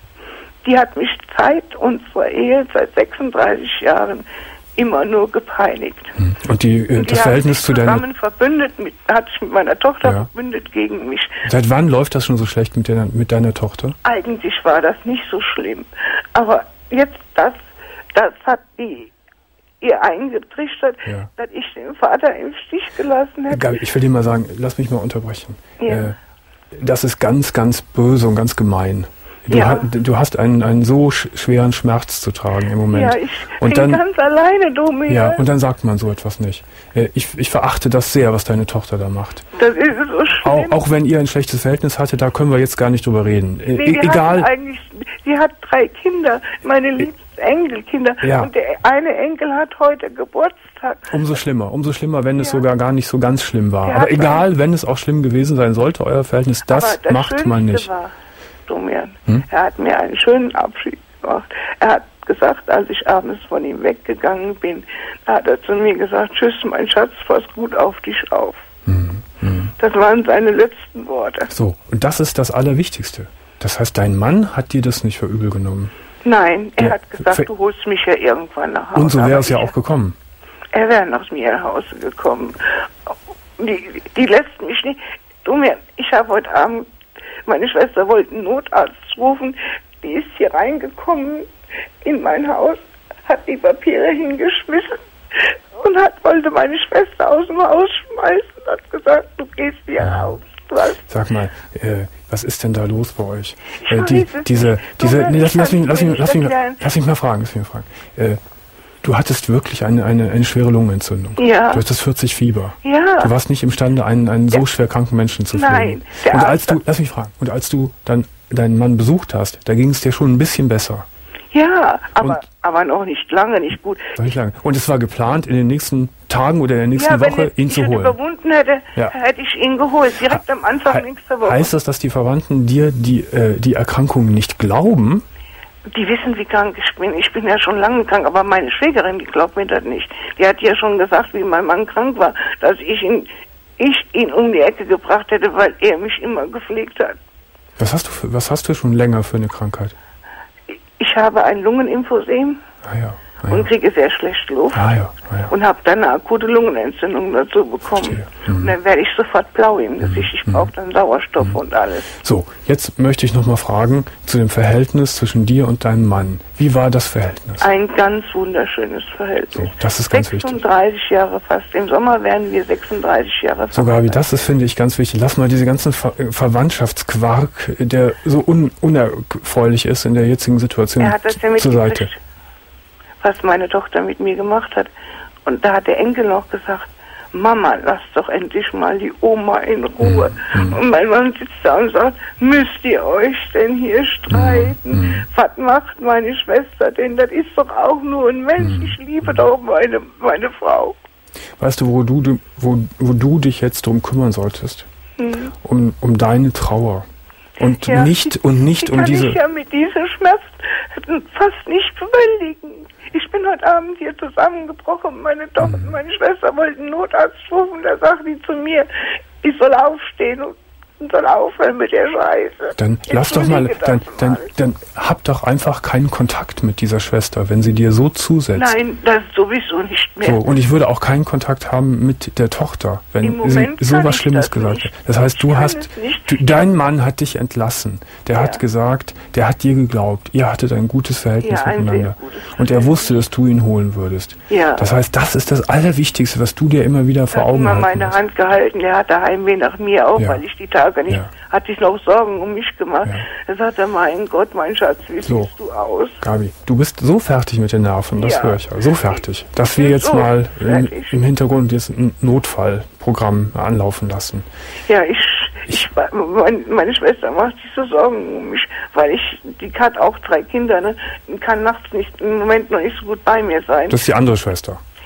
Speaker 6: Die hat mich seit unserer Ehe, seit sechsunddreißig Jahren, immer nur gepeinigt.
Speaker 3: Und die, äh,
Speaker 6: Und die
Speaker 3: das Verhältnis zu deiner...
Speaker 6: zusammen verbündet, mit, hat sich mit meiner Tochter
Speaker 3: Ja.
Speaker 6: verbündet gegen mich.
Speaker 3: Seit wann läuft das schon so schlecht mit, der, mit deiner Tochter?
Speaker 6: Eigentlich war das nicht so schlimm. Aber jetzt, das, das hat die ihr eingetrichtert,
Speaker 3: Ja.
Speaker 6: dass ich den Vater im Stich gelassen hätte.
Speaker 3: Gabi, ich will dir mal sagen, lass mich mal unterbrechen.
Speaker 6: Ja.
Speaker 3: Äh, das ist ganz, ganz böse und ganz gemein. Du,
Speaker 6: Ja.
Speaker 3: ha, du hast einen, einen so sch schweren Schmerz zu tragen im Moment.
Speaker 6: Ja, ich
Speaker 3: und
Speaker 6: bin
Speaker 3: dann,
Speaker 6: ganz alleine, Domi.
Speaker 3: ja, und dann sagt man so etwas nicht. Äh, ich, ich verachte das sehr, was deine Tochter da macht.
Speaker 6: Das ist so schlimm.
Speaker 3: Auch, auch wenn ihr ein schlechtes Verhältnis hattet, da können wir jetzt gar nicht drüber reden. Äh,
Speaker 6: Nee, die
Speaker 3: e egal.
Speaker 6: hatten eigentlich, die hat drei Kinder, meine liebsten Enkelkinder.
Speaker 3: Ja.
Speaker 6: Und der eine Enkel hat heute Geburtstag.
Speaker 3: Umso schlimmer, umso schlimmer, wenn es
Speaker 6: Ja.
Speaker 3: sogar gar nicht so ganz schlimm war.
Speaker 6: Der
Speaker 3: Aber
Speaker 6: hat
Speaker 3: egal, wenn es auch schlimm gewesen sein sollte, euer Verhältnis, das,
Speaker 6: Aber das
Speaker 3: macht
Speaker 6: Schönste
Speaker 3: man nicht.
Speaker 6: War, Domian,
Speaker 3: Hm?
Speaker 6: er hat mir einen schönen Abschied gemacht. Er hat gesagt, als ich abends von ihm weggegangen bin, da hat er zu mir gesagt, tschüss, mein Schatz, pass gut auf dich auf.
Speaker 3: Hm, hm.
Speaker 6: Das waren seine letzten Worte.
Speaker 3: So, und das ist das Allerwichtigste. Das heißt, dein Mann hat dir das nicht für übel genommen.
Speaker 6: Nein, er
Speaker 3: Ja,
Speaker 6: hat gesagt,
Speaker 3: ver-
Speaker 6: du holst mich ja irgendwann nach Hause.
Speaker 3: Und so wäre
Speaker 6: Aber
Speaker 3: es ja
Speaker 6: ich-
Speaker 3: auch gekommen.
Speaker 6: Er wäre nach mir nach Hause gekommen. Die, die lässt mich nicht. Du mir, ich habe heute Abend, meine Schwester wollte einen Notarzt rufen. Die ist hier reingekommen in mein Haus, hat die Papiere hingeschmissen und hat, wollte meine Schwester aus dem Haus schmeißen. Hat gesagt, du gehst hier raus. Du hast
Speaker 3: Sag mal, äh, was ist denn da los bei euch?
Speaker 6: Ich
Speaker 3: Äh, die,
Speaker 6: weiß es
Speaker 3: diese,
Speaker 6: nicht.
Speaker 3: diese,
Speaker 6: Du,
Speaker 3: nee, lass,
Speaker 6: ich
Speaker 3: lass, mich,
Speaker 6: kann's
Speaker 3: lass,
Speaker 6: mir
Speaker 3: mich,
Speaker 6: nicht
Speaker 3: lass, mich,
Speaker 6: erklären.
Speaker 3: lass mich mal fragen, lass mich mal fragen. Äh, du hattest wirklich eine, eine, eine schwere Lungenentzündung.
Speaker 6: Ja.
Speaker 3: Du hattest vierzig Fieber.
Speaker 6: Ja.
Speaker 3: Du warst nicht imstande, einen, einen so schwer kranken Menschen zu pflegen.
Speaker 6: Nein, der
Speaker 3: Und als
Speaker 6: Arzt
Speaker 3: du,
Speaker 6: hat-
Speaker 3: lass mich fragen, und als du dann deinen Mann besucht hast, da ging es dir schon ein bisschen besser.
Speaker 6: Ja, aber,
Speaker 3: Und-
Speaker 6: aber noch nicht lange, nicht gut.
Speaker 3: Soll ich sagen? Und es war geplant, in den nächsten Tagen oder in der nächsten
Speaker 6: Ja, wenn
Speaker 3: Woche
Speaker 6: ich
Speaker 3: ihn zu
Speaker 6: ihn
Speaker 3: holen.
Speaker 6: überwunden hätte,
Speaker 3: Ja.
Speaker 6: hätte ich ihn geholt, direkt am Anfang
Speaker 3: He-
Speaker 6: nächster Woche.
Speaker 3: Heißt das, dass die Verwandten dir die, äh, die Erkrankung nicht glauben?
Speaker 6: Die wissen, wie krank ich bin. Ich bin ja schon lange krank, aber meine Schwägerin, die glaubt mir das nicht. Die hat ja schon gesagt, wie mein Mann krank war, dass ich ihn, ich ihn um die Ecke gebracht hätte, weil er mich immer gepflegt hat.
Speaker 3: Was hast du für, was hast du schon länger für eine Krankheit?
Speaker 6: Ich habe ein Lungenimphosem
Speaker 3: Ah ja. Ah
Speaker 6: und
Speaker 3: ja.
Speaker 6: kriege sehr schlecht Luft.
Speaker 3: Ah ja. Ah ja.
Speaker 6: Und habe dann eine akute Lungenentzündung dazu bekommen.
Speaker 3: Verstehe. Mhm.
Speaker 6: Und dann werde ich sofort blau im Gesicht. Ich brauche dann Sauerstoff und alles.
Speaker 3: So, jetzt möchte ich noch mal fragen zu dem Verhältnis zwischen dir und deinem Mann. Wie war das Verhältnis?
Speaker 6: Ein ganz wunderschönes Verhältnis.
Speaker 3: So, das ist ganz wichtig.
Speaker 6: sechsunddreißig Jahre fast. Im Sommer werden wir sechsunddreißig Jahre
Speaker 3: So, Gabi, das ist, finde ich, ganz wichtig. Lass mal diese ganzen Ver äh, Verwandtschaftsquark, der so un unerfreulich ist in der jetzigen Situation,
Speaker 6: Er hat das ja
Speaker 3: zur Seite.
Speaker 6: mitgekriegt, was meine Tochter mit mir gemacht hat. Und da hat der Enkel noch gesagt, Mama, lass doch endlich mal die Oma in Ruhe.
Speaker 3: Mhm.
Speaker 6: Und mein Mann sitzt da und sagt, müsst ihr euch denn hier streiten?
Speaker 3: Mhm.
Speaker 6: Was macht meine Schwester denn? Das ist doch auch nur ein Mensch.
Speaker 3: Mhm.
Speaker 6: Ich liebe doch meine, meine Frau.
Speaker 3: Weißt du, wo du, du- wo, wo du dich jetzt drum kümmern solltest?
Speaker 6: Mhm.
Speaker 3: Um, um deine Trauer. Und
Speaker 6: Ja,
Speaker 3: nicht, und nicht
Speaker 6: die
Speaker 3: um
Speaker 6: kann
Speaker 3: diese...
Speaker 6: ich ja mit diesem Schmerz fast nicht bewältigen. Ich bin heute Abend hier zusammengebrochen. Meine Tochter,
Speaker 3: Mhm.
Speaker 6: meine Schwester wollten einen Notarzt rufen. Da sagt die zu mir, ich soll aufstehen und, und soll aufhören mit der Scheiße.
Speaker 3: Dann lass doch mal,
Speaker 6: Entschuldige
Speaker 3: dann,
Speaker 6: das
Speaker 3: dann,
Speaker 6: mal.
Speaker 3: dann hab doch einfach keinen Kontakt mit dieser Schwester, wenn sie dir so zusetzt.
Speaker 6: Nein, das sowieso nicht mehr.
Speaker 3: So, und ich würde auch keinen Kontakt haben mit der Tochter,
Speaker 6: Im
Speaker 3: wenn sie
Speaker 6: Moment
Speaker 3: so
Speaker 6: kann
Speaker 3: was
Speaker 6: ich
Speaker 3: Schlimmes
Speaker 6: das
Speaker 3: gesagt
Speaker 6: nicht.
Speaker 3: hat. Das heißt, du
Speaker 6: Ich kann
Speaker 3: hast,
Speaker 6: es nicht.
Speaker 3: du, dein Mann hat dich entlassen. Der
Speaker 6: Ja.
Speaker 3: hat gesagt, der hat dir geglaubt, ihr hattet ein gutes Verhältnis
Speaker 6: Ja, ein sehr
Speaker 3: miteinander.
Speaker 6: gutes
Speaker 3: Und er wusste, dass du ihn holen würdest.
Speaker 6: Ja.
Speaker 3: Das heißt, das ist das Allerwichtigste, was du dir immer wieder vor
Speaker 6: Er hat
Speaker 3: Augen
Speaker 6: immer
Speaker 3: halten
Speaker 6: meine
Speaker 3: musst.
Speaker 6: Hand gehalten, der hatte Heimweh nach mir auch,
Speaker 3: Ja.
Speaker 6: weil ich die Tage nicht,
Speaker 3: Ja.
Speaker 6: hat sich noch Sorgen um mich gemacht.
Speaker 3: Ja.
Speaker 6: Da sagt er, mein Gott, mein Schatz, wie
Speaker 3: So.
Speaker 6: siehst du aus?
Speaker 3: Gabi, du bist so fertig mit den Nerven, das
Speaker 6: Ja.
Speaker 3: höre ich ja. So fertig, dass wir
Speaker 6: bin
Speaker 3: jetzt
Speaker 6: so
Speaker 3: mal im,
Speaker 6: fertig.
Speaker 3: im Hintergrund jetzt ein Notfallprogramm anlaufen lassen.
Speaker 6: Ja, ich, ich, mein, meine Schwester macht sich so Sorgen um mich, weil ich, die hat auch drei Kinder, ne, und kann nachts nicht, im Moment noch nicht so gut bei mir sein.
Speaker 3: Das ist die andere Schwester.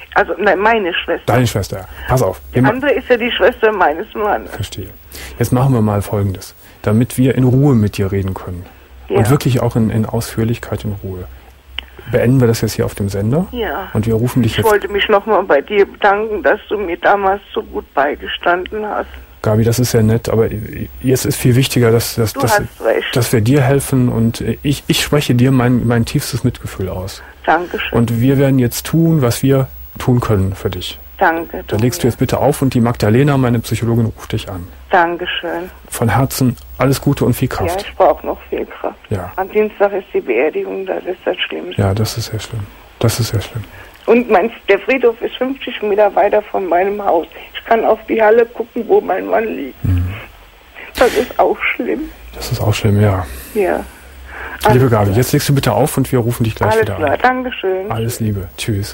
Speaker 6: Also nein, meine Schwester.
Speaker 3: Deine Schwester, ja. Pass auf.
Speaker 6: Die andere ist ja die Schwester meines Mannes.
Speaker 3: Verstehe. Jetzt machen wir mal Folgendes, damit wir in Ruhe mit dir reden können. Ja. Und wirklich auch in, in Ausführlichkeit, in Ruhe. Beenden wir das jetzt hier auf dem Sender.
Speaker 6: Ja.
Speaker 3: Und wir rufen dich
Speaker 6: ich
Speaker 3: jetzt...
Speaker 6: Ich wollte mich nochmal bei dir bedanken, dass du mir damals so gut beigestanden hast.
Speaker 3: Gabi, das ist ja nett, aber jetzt ist viel wichtiger, dass, dass, dass, dass wir dir helfen und ich, ich spreche dir mein, mein tiefstes Mitgefühl aus.
Speaker 6: Dankeschön.
Speaker 3: Und wir werden jetzt tun, was wir tun können für dich.
Speaker 6: Danke.
Speaker 3: Dann legst du jetzt bitte auf und die Magdalena, meine Psychologin, ruft dich an.
Speaker 6: Dankeschön.
Speaker 3: Von Herzen alles Gute und viel Kraft.
Speaker 6: Ja, ich brauche noch viel Kraft.
Speaker 3: Ja.
Speaker 6: Am Dienstag ist die Beerdigung, das ist das Schlimmste.
Speaker 3: Ja, das ist sehr schlimm. Das ist sehr schlimm.
Speaker 6: Und mein, der Friedhof ist fünfzig Meter weiter von meinem Haus. Ich kann auf die Halle gucken, wo mein Mann liegt. Mhm. Das ist auch schlimm.
Speaker 3: Das ist auch schlimm, ja.
Speaker 6: Ja.
Speaker 3: Liebe Gabi, jetzt legst du bitte auf und wir rufen dich gleich
Speaker 6: Alles
Speaker 3: wieder
Speaker 6: klar.
Speaker 3: an.
Speaker 6: Dankeschön.
Speaker 3: Alles Liebe. Tschüss.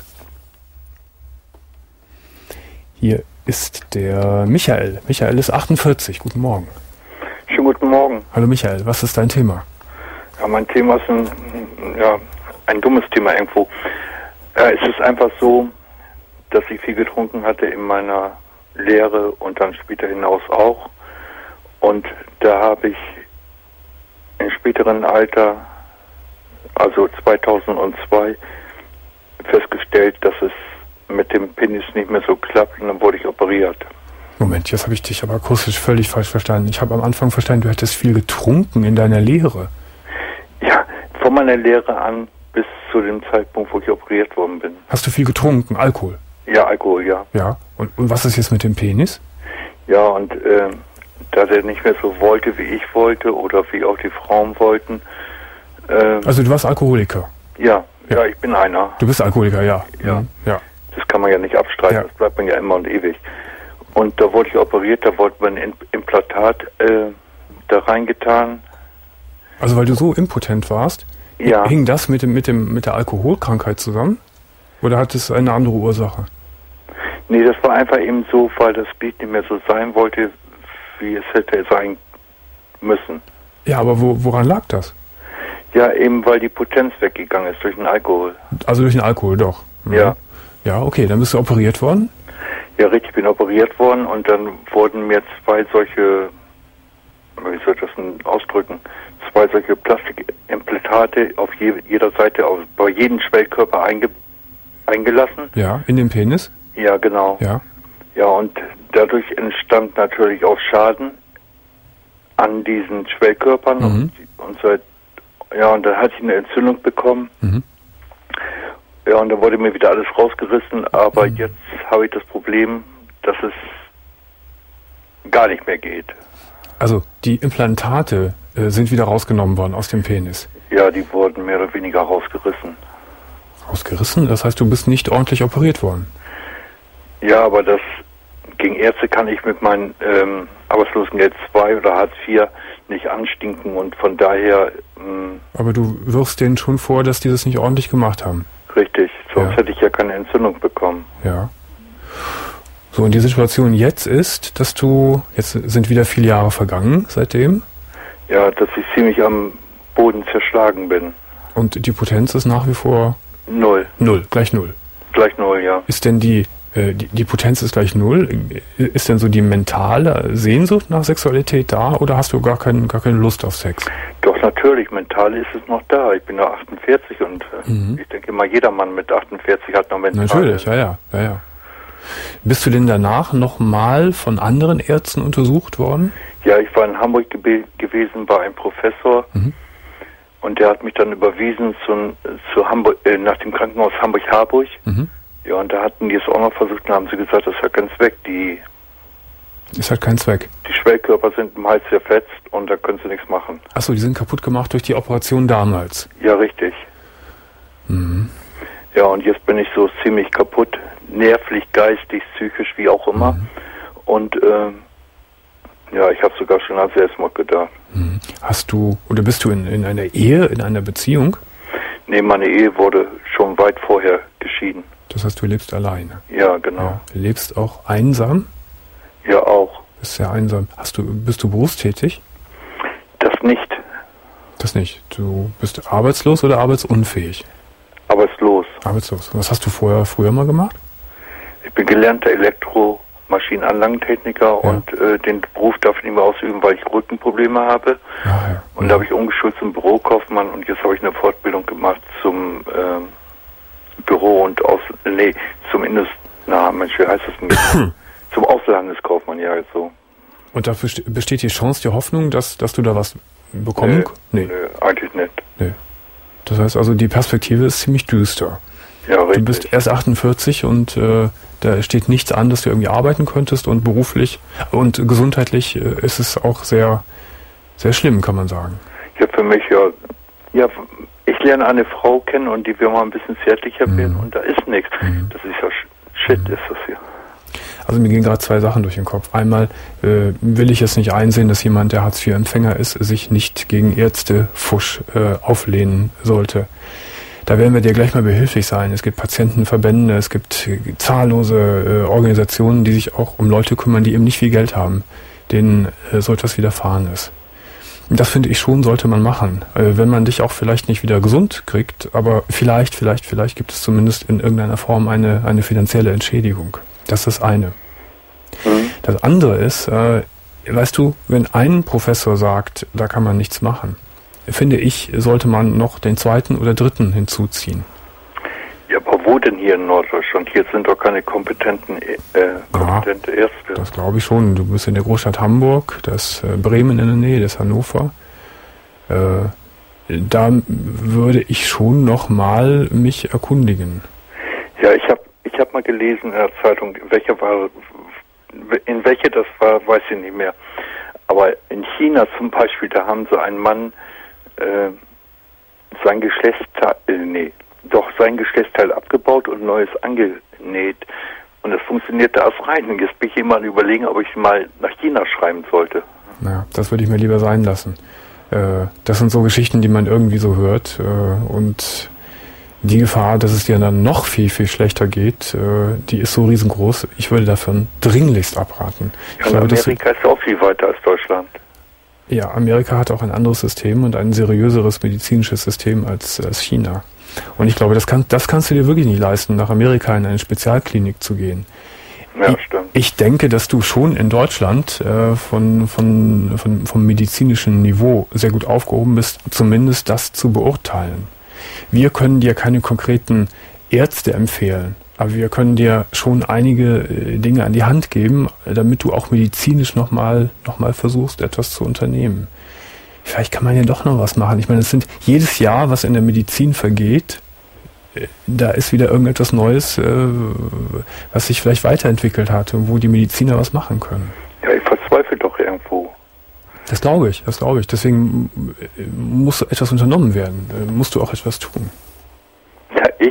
Speaker 3: Hier ist der Michael. Michael ist achtundvierzig. Guten Morgen.
Speaker 7: Schönen guten Morgen.
Speaker 3: Hallo Michael, was ist dein Thema?
Speaker 7: Ja, mein Thema ist ein, ja, ein dummes Thema irgendwo. Äh, es ist einfach so, dass ich viel getrunken hatte in meiner Lehre und dann später hinaus auch. Und da habe ich im späteren Alter, also zweitausendzwei, festgestellt, dass es mit dem Penis nicht mehr so klappt und dann wurde ich operiert.
Speaker 3: Moment, jetzt habe ich dich aber akustisch völlig falsch verstanden. Ich habe am Anfang verstanden, du hättest viel getrunken in deiner Lehre.
Speaker 7: Ja, von meiner Lehre an bis zu dem Zeitpunkt, wo ich operiert worden bin.
Speaker 3: Hast du viel getrunken? Alkohol?
Speaker 7: Ja, Alkohol, ja.
Speaker 3: Ja, und, und was ist jetzt mit dem Penis?
Speaker 7: Ja, und äh, da der nicht mehr so wollte, wie ich wollte oder wie auch die Frauen wollten. Äh,
Speaker 3: also du warst Alkoholiker?
Speaker 7: Ja, ja, ja, ich bin einer.
Speaker 3: Du bist Alkoholiker, ja.
Speaker 7: Ja.
Speaker 3: Mhm. Ja.
Speaker 7: Das kann man ja nicht abstreiten, ja. Das bleibt man ja immer und ewig. Und da wurde ich operiert, da wurde man ein Implantat äh, da reingetan.
Speaker 3: Also weil du so impotent warst?
Speaker 7: Ja.
Speaker 3: Hing das mit dem mit dem mit der Alkoholkrankheit zusammen? Oder hat es eine andere Ursache?
Speaker 7: Nee, das war einfach eben so, weil das Glied nicht mehr so sein wollte, wie es hätte sein müssen.
Speaker 3: Ja, aber wo, woran lag das?
Speaker 7: Ja, eben weil die Potenz weggegangen ist durch den Alkohol.
Speaker 3: Also durch den Alkohol, doch. Mhm.
Speaker 7: Ja.
Speaker 3: Ja, okay, dann bist du operiert worden?
Speaker 7: Ja, richtig, ich bin operiert worden und dann wurden mir zwei solche, wie soll ich das denn ausdrücken, zwei solche Plastikimplantate auf je, jeder Seite, auf, bei jedem Schwellkörper einge, eingelassen.
Speaker 3: Ja, in den Penis?
Speaker 7: Ja, genau.
Speaker 3: Ja.
Speaker 7: Ja, und dadurch entstand natürlich auch Schaden an diesen Schwellkörpern.
Speaker 3: Mhm.
Speaker 7: Und, und seit, ja, und dann hatte ich eine Entzündung bekommen.
Speaker 3: Mhm.
Speaker 7: Ja, und dann wurde mir wieder alles rausgerissen, aber
Speaker 3: mhm.
Speaker 7: jetzt habe ich das Problem, dass es gar nicht mehr geht.
Speaker 3: Also die Implantate äh, sind wieder rausgenommen worden aus dem Penis?
Speaker 7: Ja, die wurden mehr oder weniger rausgerissen.
Speaker 3: Rausgerissen? Das heißt, du bist nicht ordentlich operiert worden?
Speaker 7: Ja, aber das gegen Ärzte kann ich mit meinem ähm, Arbeitslosengeld zwei oder Hartz vier nicht anstinken und von daher... Ähm,
Speaker 3: aber du wirfst denen schon vor, dass die das nicht ordentlich gemacht haben?
Speaker 7: Richtig, sonst
Speaker 3: ja.
Speaker 7: hätte ich ja keine Entzündung bekommen.
Speaker 3: Ja. So, und die Situation jetzt ist, dass du, jetzt sind wieder viele Jahre vergangen seitdem.
Speaker 7: Ja, dass ich ziemlich am Boden zerschlagen bin.
Speaker 3: Und die Potenz ist nach wie vor?
Speaker 7: Null.
Speaker 3: Null, gleich null.
Speaker 7: Gleich null, ja.
Speaker 3: Ist denn die, äh, die, die Potenz ist gleich null? Ist denn so die mentale Sehnsucht nach Sexualität da oder hast du gar, kein, gar keine Lust auf Sex?
Speaker 7: Doch, natürlich, mental ist es noch da. Ich bin ja achtundvierzig und äh, mhm. ich denke mal, jeder Mann mit achtundvierzig hat noch mental.
Speaker 3: Natürlich, ja, ja, ja, ja. Bist du denn danach nochmal von anderen Ärzten untersucht worden?
Speaker 7: Ja, ich war in Hamburg gebe- gewesen bei einem Professor mhm. und der hat mich dann überwiesen zu, zu Hamburg, äh, nach dem Krankenhaus Hamburg-Harburg. Mhm. Ja, und da hatten die es auch noch versucht und haben sie gesagt, das hat keinen Zweck. Die,
Speaker 3: es hat keinen Zweck.
Speaker 7: Die Schwellkörper sind im Hals zerfetzt und da können sie nichts machen.
Speaker 3: Achso, die sind kaputt gemacht durch die Operation damals?
Speaker 7: Ja, richtig.
Speaker 3: Mhm.
Speaker 7: Ja, und jetzt bin ich so ziemlich kaputt, nervlich, geistig, psychisch, wie auch immer. Mhm. Und äh, ja, ich habe sogar schon an Selbstmord gedacht.
Speaker 3: Mhm. Hast du, oder bist du in, in einer Ehe, in einer Beziehung?
Speaker 7: Nee, meine Ehe wurde schon weit vorher geschieden.
Speaker 3: Das heißt, du lebst alleine?
Speaker 7: Ja, genau.
Speaker 3: Ja. Lebst auch einsam?
Speaker 7: Ja, auch.
Speaker 3: Bist sehr einsam. Hast du, bist du berufstätig?
Speaker 7: Das nicht.
Speaker 3: Das nicht. Du bist arbeitslos oder arbeitsunfähig?
Speaker 7: Arbeitslos.
Speaker 3: Arbeitslos. Was hast du vorher, früher mal gemacht?
Speaker 7: Ich bin gelernter Elektro-Maschinenanlagentechniker, ja. und äh, den Beruf darf ich nicht mehr ausüben, weil ich Rückenprobleme habe.
Speaker 3: Ah, ja.
Speaker 7: Und da habe ich umgeschult zum Bürokaufmann und jetzt habe ich eine Fortbildung gemacht zum äh, Büro und Aus... Nee, zum Indust... Na, Mensch, wie heißt das denn? Zum Außenhandelskaufmann, ja, jetzt so.
Speaker 3: Und dafür besteht die Chance, die Hoffnung, dass, dass du da was bekommen kannst?
Speaker 7: Nee, nee, eigentlich nicht.
Speaker 3: Nee. Das heißt also, die Perspektive ist ziemlich düster.
Speaker 7: Ja, richtig.
Speaker 3: Du bist erst achtundvierzig und äh, da steht nichts an, dass du irgendwie arbeiten könntest, und beruflich und gesundheitlich äh, ist es auch sehr, sehr schlimm, kann man sagen.
Speaker 7: Ja, für mich ja, ja, ich lerne eine Frau kennen und die will mal ein bisschen zärtlicher mhm. werden und da ist nichts. Mhm. Das ist ja Shit, mhm. ist das hier.
Speaker 3: Also mir gehen gerade zwei Sachen durch den Kopf. Einmal äh, will ich es nicht einsehen, dass jemand, der Hartz vier Empfänger ist, sich nicht gegen Ärztefusch äh, auflehnen sollte. Da werden wir dir gleich mal behilflich sein. Es gibt Patientenverbände, es gibt zahllose äh, Organisationen, die sich auch um Leute kümmern, die eben nicht viel Geld haben, denen äh, so etwas widerfahren ist. Und das finde ich schon, sollte man machen. Äh, wenn man dich auch vielleicht nicht wieder gesund kriegt, aber vielleicht, vielleicht, vielleicht gibt es zumindest in irgendeiner Form eine, eine finanzielle Entschädigung. Das ist das eine. Mhm. Das andere ist, äh, weißt du, wenn ein Professor sagt, da kann man nichts machen, finde ich, sollte man noch den zweiten oder dritten hinzuziehen.
Speaker 7: Ja, aber wo denn hier in Norddeutschland? Hier sind doch keine kompetenten äh, kompetente ja, Ärzte.
Speaker 3: Das glaube ich schon. Du bist in der Großstadt Hamburg, da ist äh, Bremen in der Nähe, das ist Hannover. Äh, da würde ich schon noch mal mich erkundigen.
Speaker 7: Ja, ich habe ich hab mal gelesen in der Zeitung, welche war, in welche das war, weiß ich nicht mehr. Aber in China zum Beispiel, da haben sie einen Mann äh, sein Geschlechtsteil, äh, nee, doch sein Geschlechtsteil abgebaut und neues angenäht. Und das funktionierte als rein. Und jetzt bin ich immer überlegen, ob ich mal nach China schreiben sollte.
Speaker 3: Ja, das würde ich mir lieber sein lassen. Äh, das sind so Geschichten, die man irgendwie so hört. Äh, und die Gefahr, dass es dir dann noch viel, viel schlechter geht, äh, die ist so riesengroß. Ich würde davon dringlichst abraten.
Speaker 7: Ja, und Amerika ist auch viel weiter als Deutschland.
Speaker 3: Ja, Amerika hat auch ein anderes System und ein seriöseres medizinisches System als, als China. Und ich glaube, das, kann, das kannst du dir wirklich nicht leisten, nach Amerika in eine Spezialklinik zu gehen.
Speaker 7: Ja,
Speaker 3: ich,
Speaker 7: stimmt.
Speaker 3: Ich denke, dass du schon in Deutschland äh, von, von, von, vom medizinischen Niveau sehr gut aufgehoben bist, zumindest das zu beurteilen. Wir können dir keine konkreten Ärzte empfehlen, aber wir können dir schon einige äh, Dinge an die Hand geben, damit du auch medizinisch nochmal noch mal versuchst, etwas zu unternehmen. Vielleicht kann man ja doch noch was machen. Ich meine, es sind jedes Jahr, was in der Medizin vergeht, äh, da ist wieder irgendetwas Neues, äh, was sich vielleicht weiterentwickelt hat und wo die Mediziner was machen können.
Speaker 7: Ja, ich verzweifle doch irgendwo.
Speaker 3: Das glaube ich, das glaube ich. Deswegen muss etwas unternommen werden. Musst du auch etwas tun.
Speaker 7: Ja, ich.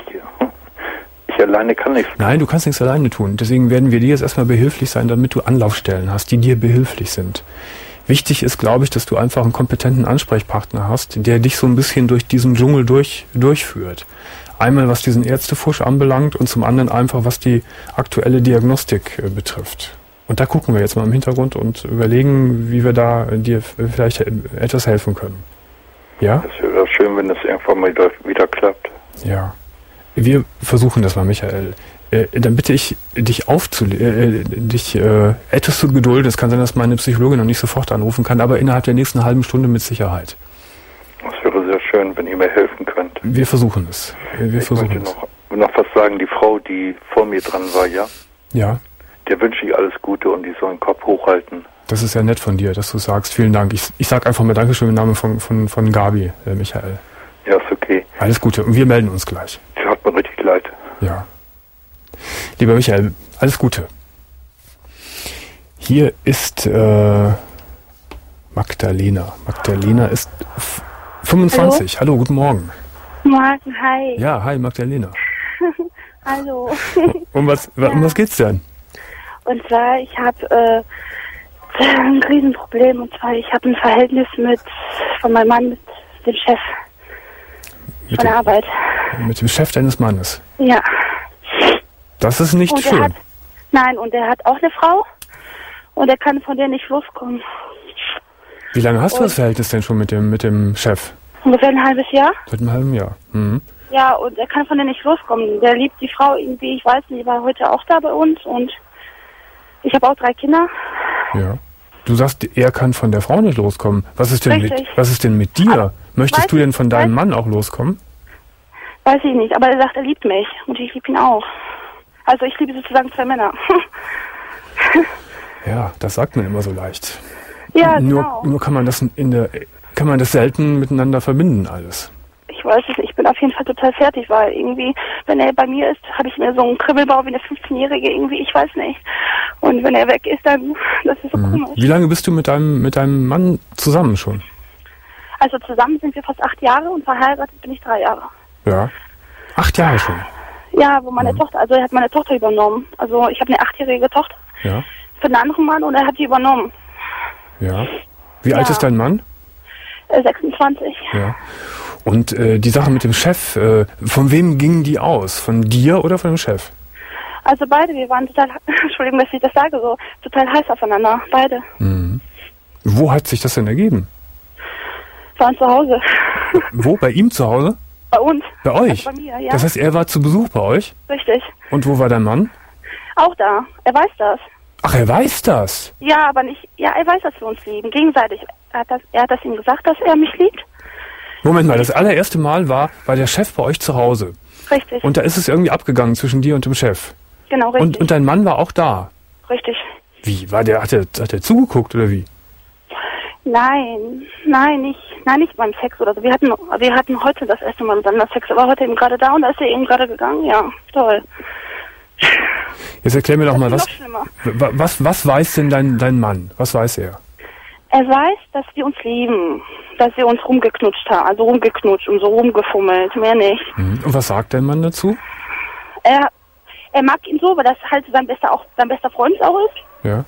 Speaker 7: Ich alleine kann nichts.
Speaker 3: Nein, du kannst nichts alleine tun. Deswegen werden wir dir jetzt erstmal behilflich sein, damit du Anlaufstellen hast, die dir behilflich sind. Wichtig ist, glaube ich, dass du einfach einen kompetenten Ansprechpartner hast, der dich so ein bisschen durch diesen Dschungel durch, durchführt. Einmal was diesen Ärztefusch anbelangt und zum anderen einfach, was die aktuelle Diagnostik äh, betrifft. Und da gucken wir jetzt mal im Hintergrund und überlegen, wie wir da dir vielleicht etwas helfen können. Ja?
Speaker 7: Das wäre schön, wenn das irgendwann mal wieder, wieder klappt.
Speaker 3: Ja. Wir versuchen das mal, Michael. Äh, dann bitte ich dich aufzulegen, äh, dich äh, etwas zu gedulden. Es kann sein, dass meine Psychologin noch nicht sofort anrufen kann, aber innerhalb der nächsten halben Stunde mit Sicherheit.
Speaker 7: Das wäre sehr schön, wenn ihr mir helfen könnt.
Speaker 3: Wir versuchen es. Wir
Speaker 7: ich
Speaker 3: versuchen
Speaker 7: möchte noch, noch was sagen. Die Frau, die vor mir dran war, ja?
Speaker 3: Ja.
Speaker 7: Der wünsche ich alles Gute und die soll den Kopf hochhalten.
Speaker 3: Das ist ja nett von dir, dass du sagst. Vielen Dank. Ich, ich sag einfach mal Dankeschön im Namen von, von, von Gabi, äh, Michael.
Speaker 7: Ja, ist okay.
Speaker 3: Alles Gute. Und wir melden uns gleich.
Speaker 7: Das hat mir richtig leid.
Speaker 3: Ja. Lieber Michael, alles Gute. Hier ist äh, Magdalena. Magdalena ist fünfundzwanzig. Hallo? Hallo, guten Morgen.
Speaker 8: Morgen, hi.
Speaker 3: Ja, hi Magdalena.
Speaker 8: Hallo.
Speaker 3: Um was, ja. um was geht's denn?
Speaker 8: Und zwar, ich habe äh, ein Riesenproblem. Und zwar, ich habe ein Verhältnis mit von meinem Mann mit dem Chef
Speaker 3: mit
Speaker 8: von der
Speaker 3: dem,
Speaker 8: Arbeit.
Speaker 3: Mit dem Chef deines Mannes?
Speaker 8: Ja.
Speaker 3: Das ist nicht
Speaker 8: und
Speaker 3: schön.
Speaker 8: Hat, nein, und er hat auch eine Frau und er kann von der nicht loskommen.
Speaker 3: Wie lange hast
Speaker 8: und
Speaker 3: du das Verhältnis denn schon mit dem, mit dem Chef?
Speaker 8: Ungefähr ein halbes Jahr.
Speaker 3: Seit einem halben Jahr. Mhm.
Speaker 8: Ja, und er kann von der nicht loskommen. Der liebt die Frau irgendwie, ich weiß nicht, die war heute auch da bei uns und ich habe auch drei Kinder.
Speaker 3: Ja. Du sagst, er kann von der Frau nicht loskommen. Was ist denn,
Speaker 8: Richtig.
Speaker 3: mit, was ist denn mit dir?
Speaker 8: Aber
Speaker 3: Möchtest
Speaker 8: weiß
Speaker 3: du denn von deinem
Speaker 8: weiß-
Speaker 3: Mann auch loskommen?
Speaker 8: Weiß ich nicht, aber er sagt, er liebt mich und ich liebe ihn auch. Also ich liebe sozusagen zwei Männer.
Speaker 3: Ja, das sagt man immer so leicht.
Speaker 8: Ja,
Speaker 3: nur,
Speaker 8: genau.
Speaker 3: nur kann man das in der, kann man das selten miteinander verbinden, alles.
Speaker 8: Ich weiß es nicht, ich bin auf jeden Fall total fertig, weil irgendwie, wenn er bei mir ist, habe ich mir so einen Kribbelbau wie eine fünfzehnjährige irgendwie, ich weiß nicht. Und wenn er weg ist, dann, das ist so
Speaker 3: Mhm.
Speaker 8: komisch.
Speaker 3: Wie lange bist du mit deinem, mit deinem Mann zusammen schon?
Speaker 8: Also zusammen sind wir fast acht Jahre und verheiratet bin ich drei Jahre.
Speaker 3: Ja. Acht Jahre schon.
Speaker 8: Ja, wo meine
Speaker 3: Mhm.
Speaker 8: Tochter, also er hat meine Tochter übernommen. Also ich habe eine achtjährige Tochter
Speaker 3: Ja.
Speaker 8: für einen anderen Mann und er hat die übernommen.
Speaker 3: Ja. Wie
Speaker 8: Ja.
Speaker 3: alt ist dein Mann?
Speaker 8: Äh, sechsundzwanzig.
Speaker 3: Ja. Und äh, die Sache mit dem Chef, äh, von wem gingen die aus? Von dir oder von dem Chef?
Speaker 8: Also beide, wir waren total, Entschuldigung, dass ich das sage, so total heiß aufeinander. Beide.
Speaker 3: Mhm. Wo hat sich das denn ergeben?
Speaker 8: Waren zu Hause.
Speaker 3: Wo? Bei ihm zu Hause?
Speaker 8: Bei uns.
Speaker 3: Bei euch?
Speaker 8: Also bei mir, ja.
Speaker 3: Das heißt, er war zu Besuch bei euch?
Speaker 8: Richtig.
Speaker 3: Und wo war dein Mann?
Speaker 8: Auch da. Er weiß das.
Speaker 3: Ach, er weiß das.
Speaker 8: Ja, aber nicht, ja, er weiß, dass wir uns lieben. Gegenseitig. Er hat das, er hat das ihm gesagt, dass er mich liebt.
Speaker 3: Moment mal, das allererste Mal war, war der Chef bei euch zu Hause.
Speaker 8: Richtig.
Speaker 3: Und da ist es irgendwie abgegangen zwischen dir und dem Chef.
Speaker 8: Genau, richtig.
Speaker 3: Und, und dein Mann war auch da.
Speaker 8: Richtig.
Speaker 3: Wie? War der, hat der, hat der zugeguckt oder wie?
Speaker 8: Nein, nein, nicht, nein, nicht beim Sex oder so. Wir hatten, wir hatten heute das erste Mal miteinander Sex. Er war heute eben gerade da und da ist er eben gerade gegangen. Ja, toll.
Speaker 3: Jetzt erklär mir doch mal,
Speaker 8: Das
Speaker 3: was,
Speaker 8: ist noch schlimmer.
Speaker 3: wa- was, was weiß denn dein, dein Mann? Was weiß er?
Speaker 8: Er weiß, dass wir uns lieben, dass wir uns rumgeknutscht haben, also rumgeknutscht und so rumgefummelt, mehr nicht.
Speaker 3: Mhm. Und was sagt dein Mann dazu?
Speaker 8: Er, er mag ihn so, weil das halt sein bester, auch sein bester Freund auch ist.
Speaker 3: Ja.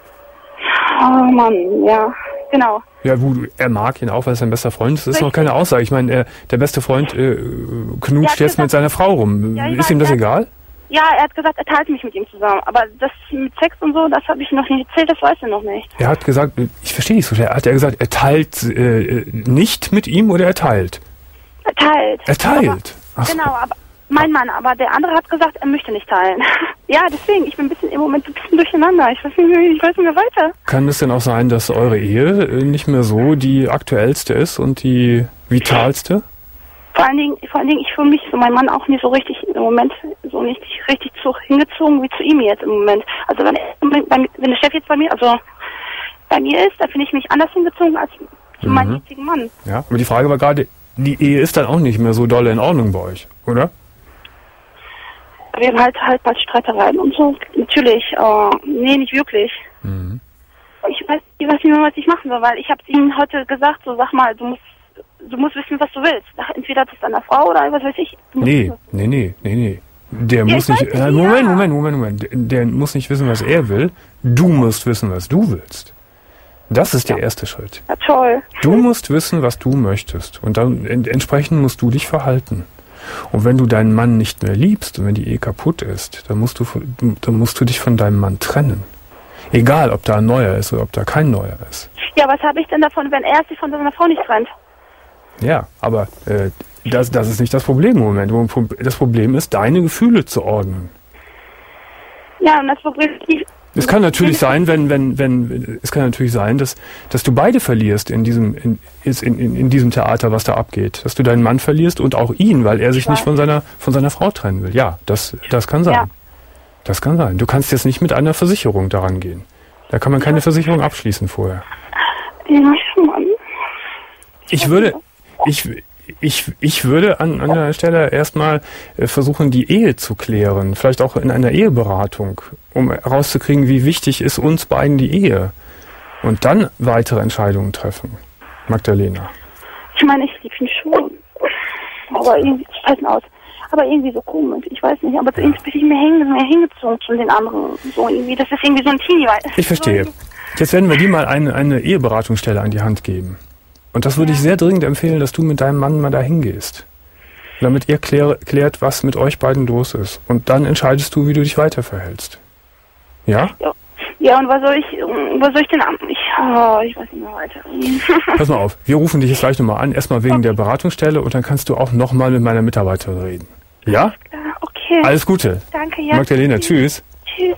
Speaker 8: Oh Mann, ja, genau.
Speaker 3: Ja, gut, er mag ihn auch, weil er sein bester Freund ist. Das ist noch keine Aussage. Ich meine, er, der beste Freund äh, knutscht
Speaker 8: Ja,
Speaker 3: jetzt mit
Speaker 8: gesagt-
Speaker 3: seiner Frau rum.
Speaker 8: Ja, ich
Speaker 3: ist ihm
Speaker 8: weiß,
Speaker 3: das
Speaker 8: ja.
Speaker 3: egal?
Speaker 8: Ja, er hat gesagt, er teilt mich mit ihm zusammen. Aber das mit Sex und so, das habe ich noch nicht erzählt, das weiß er noch nicht.
Speaker 3: Er hat gesagt, ich verstehe nicht so schnell, hat er gesagt, er teilt äh, nicht mit ihm oder er teilt?
Speaker 8: Er teilt.
Speaker 3: Er teilt. Ach
Speaker 8: Aber,
Speaker 3: so.
Speaker 8: genau, aber mein Mann, aber der andere hat gesagt, er möchte nicht teilen. Ja, deswegen, ich bin ein bisschen im Moment ein bisschen durcheinander. Ich weiß nicht mehr, ich weiß nicht mehr weiter.
Speaker 3: Kann es denn auch sein, dass eure Ehe äh, nicht mehr so die aktuellste ist und die vitalste?
Speaker 8: Vor allen Dingen, vor allen Dingen, ich fühle mich so, mein Mann auch nicht so richtig im Moment, so nicht richtig zu, hingezogen wie zu ihm jetzt im Moment. Also wenn, er, bei, wenn der Chef jetzt bei mir, also bei mir ist, dann finde ich mich anders hingezogen als zu meinem
Speaker 3: Mhm.
Speaker 8: jetzigen Mann.
Speaker 3: Ja, aber die Frage war gerade, die Ehe ist dann auch nicht mehr so doll in Ordnung bei euch, oder?
Speaker 8: Wir haben halt halt bald Streitereien und so. Natürlich, äh, nee, nicht wirklich.
Speaker 3: Mhm.
Speaker 8: Ich weiß, ich weiß nicht mehr, was ich machen soll, weil ich habe ihm heute gesagt, so sag mal, du musst, du musst wissen, was du willst. Entweder das ist deiner Frau oder was weiß ich. Du musst
Speaker 3: Nee,
Speaker 8: wissen.
Speaker 3: nee, nee, nee, nee. Der
Speaker 8: Ja,
Speaker 3: muss
Speaker 8: ich
Speaker 3: nicht.
Speaker 8: weiß
Speaker 3: Äh,
Speaker 8: nicht,
Speaker 3: Moment,
Speaker 8: ja.
Speaker 3: Moment, Moment, Moment. Der, der muss nicht wissen, was er will. Du musst wissen, was du willst. Das ist der erste Schritt.
Speaker 8: Ja, toll.
Speaker 3: Du musst wissen, was du möchtest. Und dann en entsprechend musst du dich verhalten. Und wenn du deinen Mann nicht mehr liebst und wenn die Ehe kaputt ist, dann musst du, von- dann musst du dich von deinem Mann trennen. Egal, ob da ein neuer ist oder ob da kein neuer ist.
Speaker 8: Ja, was habe ich denn davon, wenn er sich von seiner Frau nicht trennt?
Speaker 3: Ja, aber äh, das, das ist nicht das Problem im Moment. Das Problem ist, deine Gefühle zu ordnen.
Speaker 8: Ja, und das Problem ist,
Speaker 3: Es kann natürlich sein, wenn, wenn, wenn, es kann natürlich sein, dass, dass du beide verlierst in diesem, in, in, in, in diesem Theater, was da abgeht. Dass du deinen Mann verlierst und auch ihn, weil er sich
Speaker 8: Ich
Speaker 3: nicht
Speaker 8: weiß.
Speaker 3: von seiner, von seiner Frau trennen will. Ja, das, das kann sein.
Speaker 8: Ja.
Speaker 3: Das kann sein. Du kannst jetzt nicht mit einer Versicherung daran gehen. Da kann man keine Versicherung abschließen vorher.
Speaker 8: ja, Mann.
Speaker 3: Ich würde, ich, ich, ich würde an, an der Stelle erstmal äh, versuchen, die Ehe zu klären. Vielleicht auch in einer Eheberatung, um herauszukriegen, wie wichtig ist uns beiden die Ehe. Und dann weitere Entscheidungen treffen. Magdalena.
Speaker 8: Ich meine, ich liebe ihn schon. Aber irgendwie, ich weiß nicht aus. Aber irgendwie so komisch, ich weiß nicht. Aber so irgendwie bin ich mir, hängen, mir hingezogen zu den anderen. So irgendwie, das ist irgendwie so ein Teenie.
Speaker 3: Ich verstehe. Jetzt werden wir dir mal eine, eine Eheberatungsstelle an die Hand geben. Und das würde ich sehr dringend empfehlen, dass du mit deinem Mann mal dahin gehst. Damit ihr klär, klärt, was mit euch beiden los ist. Und dann entscheidest du, wie du dich weiter verhältst. Ja?
Speaker 8: Ja, Ja, und was soll ich, was soll ich denn an? Ich, oh, ich weiß nicht mehr weiter.
Speaker 3: Pass mal auf, wir rufen dich jetzt gleich nochmal an, erstmal wegen okay. der Beratungsstelle und dann kannst du auch nochmal mit meiner Mitarbeiterin reden. Ja?
Speaker 8: Okay.
Speaker 3: Alles Gute.
Speaker 8: Danke, ja.
Speaker 3: Magdalena, tschüss.
Speaker 8: Tschüss.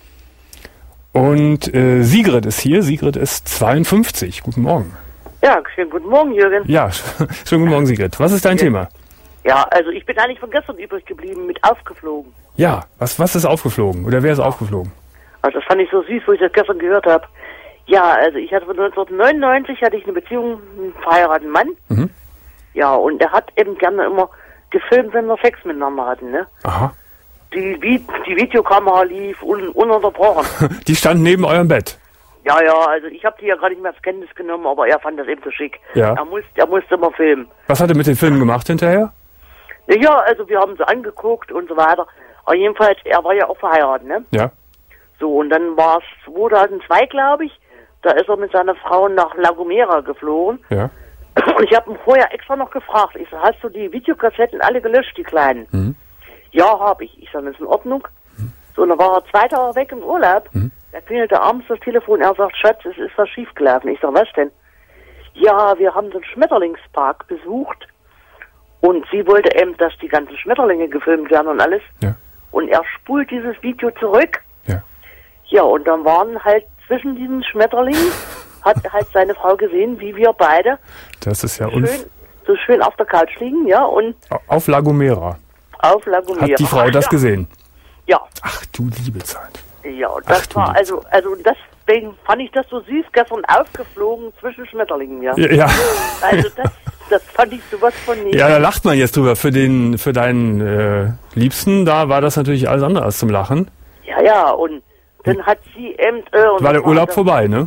Speaker 3: Und äh, Sigrid ist hier. Sigrid ist zweiundfünfzig. Guten Morgen.
Speaker 9: Ja, schönen guten Morgen, Jürgen.
Speaker 3: Ja, schönen guten Morgen, Sigrid. Was ist dein ja. Thema?
Speaker 9: Ja, also ich bin eigentlich von gestern übrig geblieben mit aufgeflogen.
Speaker 3: Ja, was, was ist aufgeflogen? Oder wer ist aufgeflogen?
Speaker 9: Also das fand ich so süß, wo ich das gestern gehört habe. Ja, also ich hatte von neunzehnhundertneunundneunzig hatte ich eine Beziehung mit einem verheirateten Mann. Mhm. Ja, und er hat eben gerne immer gefilmt, wenn wir Sex miteinander hatten, ne?
Speaker 3: Aha.
Speaker 9: Die, die Videokamera lief un, ununterbrochen.
Speaker 3: Die stand neben eurem Bett?
Speaker 9: Ja, ja, also ich habe die ja gerade nicht mehr zur Kenntnis genommen, aber er fand das eben so schick.
Speaker 3: Ja.
Speaker 9: Er, muss, er musste immer filmen.
Speaker 3: Was hat er mit den Filmen gemacht hinterher?
Speaker 9: Ja, also wir haben sie angeguckt und so weiter. Aber jedenfalls, er war ja auch verheiratet, ne?
Speaker 3: Ja.
Speaker 9: So, und dann war es zweitausendzwei, glaube ich. Da ist er mit seiner Frau nach La Gomera geflogen.
Speaker 3: Ja.
Speaker 9: Und ich habe ihn vorher extra noch gefragt. Ich so, hast du die Videokassetten alle gelöscht, die kleinen?
Speaker 3: Mhm.
Speaker 9: Ja, habe ich. Ich sage, das ist in Ordnung. Mhm. So, und dann war er zwei Tage weg im Urlaub. Mhm. Da klingelte abends das Telefon. Er sagt, Schatz, es ist was schiefgelaufen. Ich sage, was denn? Ja, wir haben den Schmetterlingspark besucht. Und sie wollte eben, dass die ganzen Schmetterlinge gefilmt werden und alles.
Speaker 3: Ja.
Speaker 9: Und er spult dieses Video zurück.
Speaker 3: Ja.
Speaker 9: Ja, und dann waren halt zwischen diesen Schmetterlingen, hat halt seine Frau gesehen, wie wir beide
Speaker 3: das ist ja
Speaker 9: schön, so schön auf der Couch liegen, ja, und
Speaker 3: auf La Gomera.
Speaker 9: Auf La Gomera.
Speaker 3: Hat die Frau das
Speaker 9: ja.
Speaker 3: gesehen?
Speaker 9: Ja.
Speaker 3: Ach du liebe Zeit.
Speaker 9: Ja, und das
Speaker 3: Ach,
Speaker 9: war, also, also deswegen fand ich das so süß, gestern aufgeflogen zwischen Schmetterlingen, ja.
Speaker 3: Ja.
Speaker 9: Also das, das fand ich sowas von nicht.
Speaker 3: Ja, da lacht man jetzt drüber. Für den, für deinen äh, Liebsten, da war das natürlich alles andere als zum Lachen.
Speaker 9: Ja, ja, und dann hat sie eben... Äh, und
Speaker 3: war der Urlaub war vorbei, ne?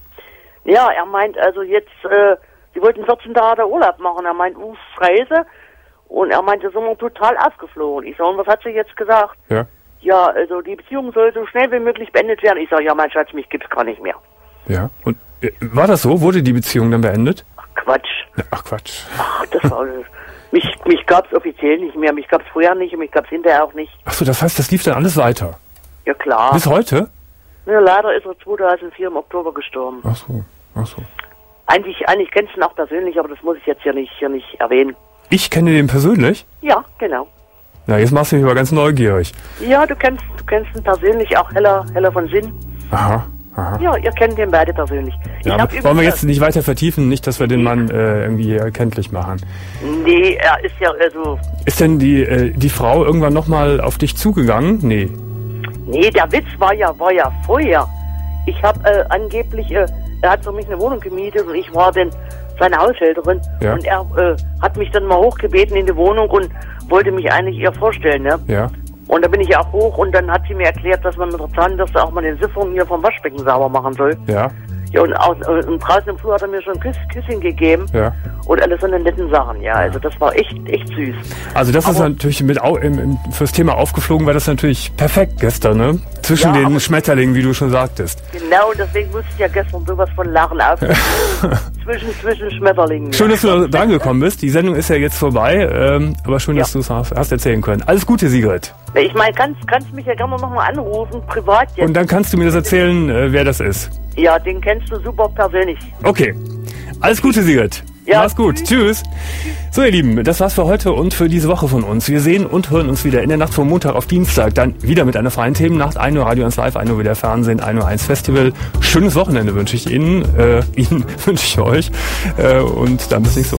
Speaker 9: Ja, er meint also jetzt, äh, sie wollten vierzehn Tage Urlaub machen. Er meint, uff, Reise. Und er meinte, sind wir total aufgeflogen. Ich sag, und was hat sie jetzt gesagt?
Speaker 3: Ja.
Speaker 9: Ja, also die Beziehung soll so schnell wie möglich beendet werden. Ich sag, ja, mein Schatz, mich gibt's gar nicht mehr.
Speaker 3: Ja, und äh, war das so? Wurde die Beziehung dann beendet?
Speaker 9: Ach, Quatsch.
Speaker 3: Ja, ach, Quatsch.
Speaker 9: Ach, das war... mich, mich gab's offiziell nicht mehr. Mich gab's früher nicht und mich gab's hinterher auch nicht.
Speaker 3: Ach so, das heißt, das lief dann alles weiter?
Speaker 9: Ja, klar.
Speaker 3: Bis heute?
Speaker 9: Ja, leider ist er zweitausendvier im Oktober gestorben.
Speaker 3: Ach so, ach so.
Speaker 9: Eigentlich, eigentlich kennst du ihn auch persönlich, aber das muss ich jetzt hier nicht, hier nicht erwähnen.
Speaker 3: Ich kenne den persönlich?
Speaker 9: Ja, genau.
Speaker 3: Na, jetzt machst du mich aber ganz neugierig.
Speaker 9: Ja, du kennst, du kennst ihn persönlich, auch Heller, Heller von Sinn.
Speaker 3: Aha, aha.
Speaker 9: Ja, ihr kennt den beide persönlich.
Speaker 3: Ja,
Speaker 9: ich
Speaker 3: wollen wir jetzt nicht weiter vertiefen, nicht, dass wir den Mann äh, irgendwie erkenntlich machen.
Speaker 9: Nee, er ist ja, also...
Speaker 3: Ist denn die, äh, die Frau irgendwann nochmal auf dich zugegangen? Nee.
Speaker 9: Nee, der Witz war ja, war ja vorher. Ich habe äh, angeblich, äh, er hat für mich eine Wohnung gemietet und ich war dann seine Haushälterin. Ja. Und er äh, hat mich dann mal hochgebeten in die Wohnung und wollte mich eigentlich ihr vorstellen, ne?
Speaker 3: Ja.
Speaker 9: Und da bin ich auch hoch und dann hat sie mir erklärt, dass man mit der Zahnbürste auch mal den Siphon hier vom Waschbecken sauber machen soll.
Speaker 3: Ja.
Speaker 9: Ja, und, aus, äh, und draußen im Flur hat er mir schon ein Küss, Küsschen gegeben.
Speaker 3: Ja.
Speaker 9: Und alles so eine netten Sachen, ja. Also das war echt, echt süß.
Speaker 3: Also das aber ist natürlich mit au, im, im, fürs Thema aufgeflogen, war das natürlich perfekt gestern, ne? Zwischen ja, den Schmetterlingen, wie du schon sagtest.
Speaker 9: Genau, deswegen musste ich ja gestern sowas von Lachen auf. zwischen, zwischen Schmetterlingen.
Speaker 3: Schön, dass du da angekommen bist. Die Sendung ist ja jetzt vorbei, ähm, aber schön, ja. dass du es hast, hast erzählen können. Alles Gute, Sigrid.
Speaker 9: Ich meine, kannst, kannst mich ja gerne nochmal anrufen, privat jetzt.
Speaker 3: Und dann kannst du mir das erzählen, äh, wer das ist.
Speaker 9: Ja, den kennst du super persönlich.
Speaker 3: Okay. Alles Gute, Sigrid. Ja. Mach's gut. Tschüss. Tschüss. So, ihr Lieben, das war's für heute und für diese Woche von uns. Wir sehen und hören uns wieder in der Nacht von Montag auf Dienstag. Dann wieder mit einer freien Themennacht. ein Uhr Radio eins Live, ein Uhr wieder Fernsehen, ein Uhr eins Festival. Schönes Wochenende wünsche ich Ihnen. Äh, Ihnen wünsche ich euch. Äh, und dann bis nächste Woche.